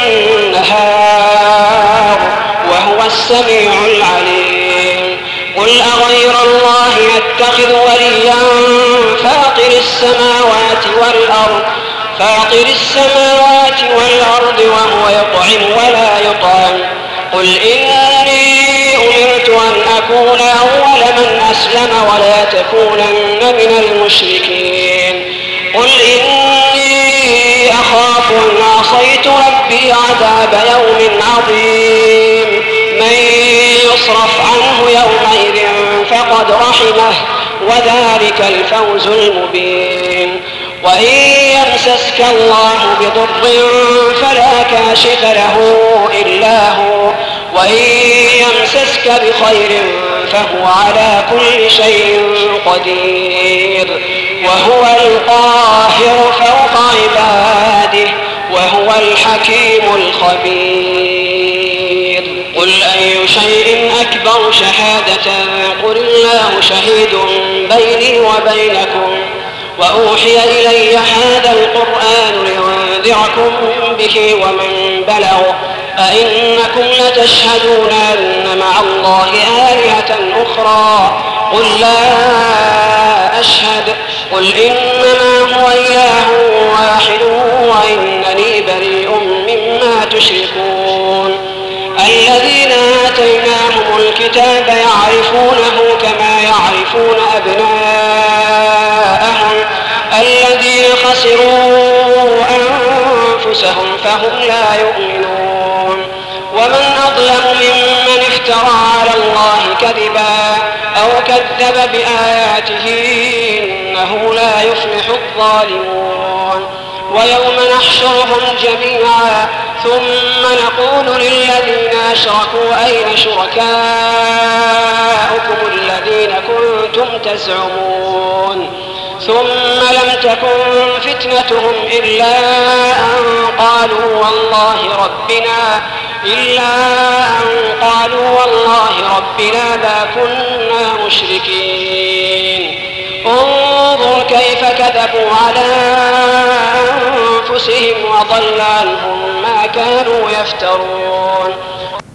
والنهار وهو السميع العليم. قل أغير الله يتخذ وليا فاطر السماوات والأرض فاطر السماوات والأرض وهو يطعم ولا يطعم. قل إني أمرت أن أكون أول من أسلم ولا تكونن من المشركين. قل إني أخاف أن عصيت ربي عذاب يوم عظيم. من يصرف عنه يومئذ فقد رحمه وذلك الفوز المبين. وإن يمسسك الله بضر فلا كاشف له إلا هو وإن يمسسك بخير فهو على كل شيء قدير. وهو القاهر فوق عباده وهو الحكيم الخبير. قل أي شيء أكبر شهادة قل الله شهيد بيني وبينكم وأوحي إلي هذا القرآن لأنذركم به ومن بلغ أئنكم لتشهدون أن مع الله آلهة أخرى قل لا أشهد. قل إنما هو إله واحد وإنني بريء مما تشركون. الذين آتيناهم الكتاب يعرفونه كما يعرفون أبناءهم أنفسهم فهم لا يؤمنون. ومن أظلم ممن افترى على الله كذبا أو كذب بآياته إنه لا يفلح الظالمون. ويوم نحشرهم جميعا ثم نقول للذين أشركوا أين شركاؤكم الذين كنتم تزعمون ثم لم تكن فتنتهم إلا أن قالوا والله ربنا إلا أن قالوا والله ربنا ما كنا مشركين. انظر كيف كذبوا على أنفسهم وضل عنهم ما كانوا يفترون.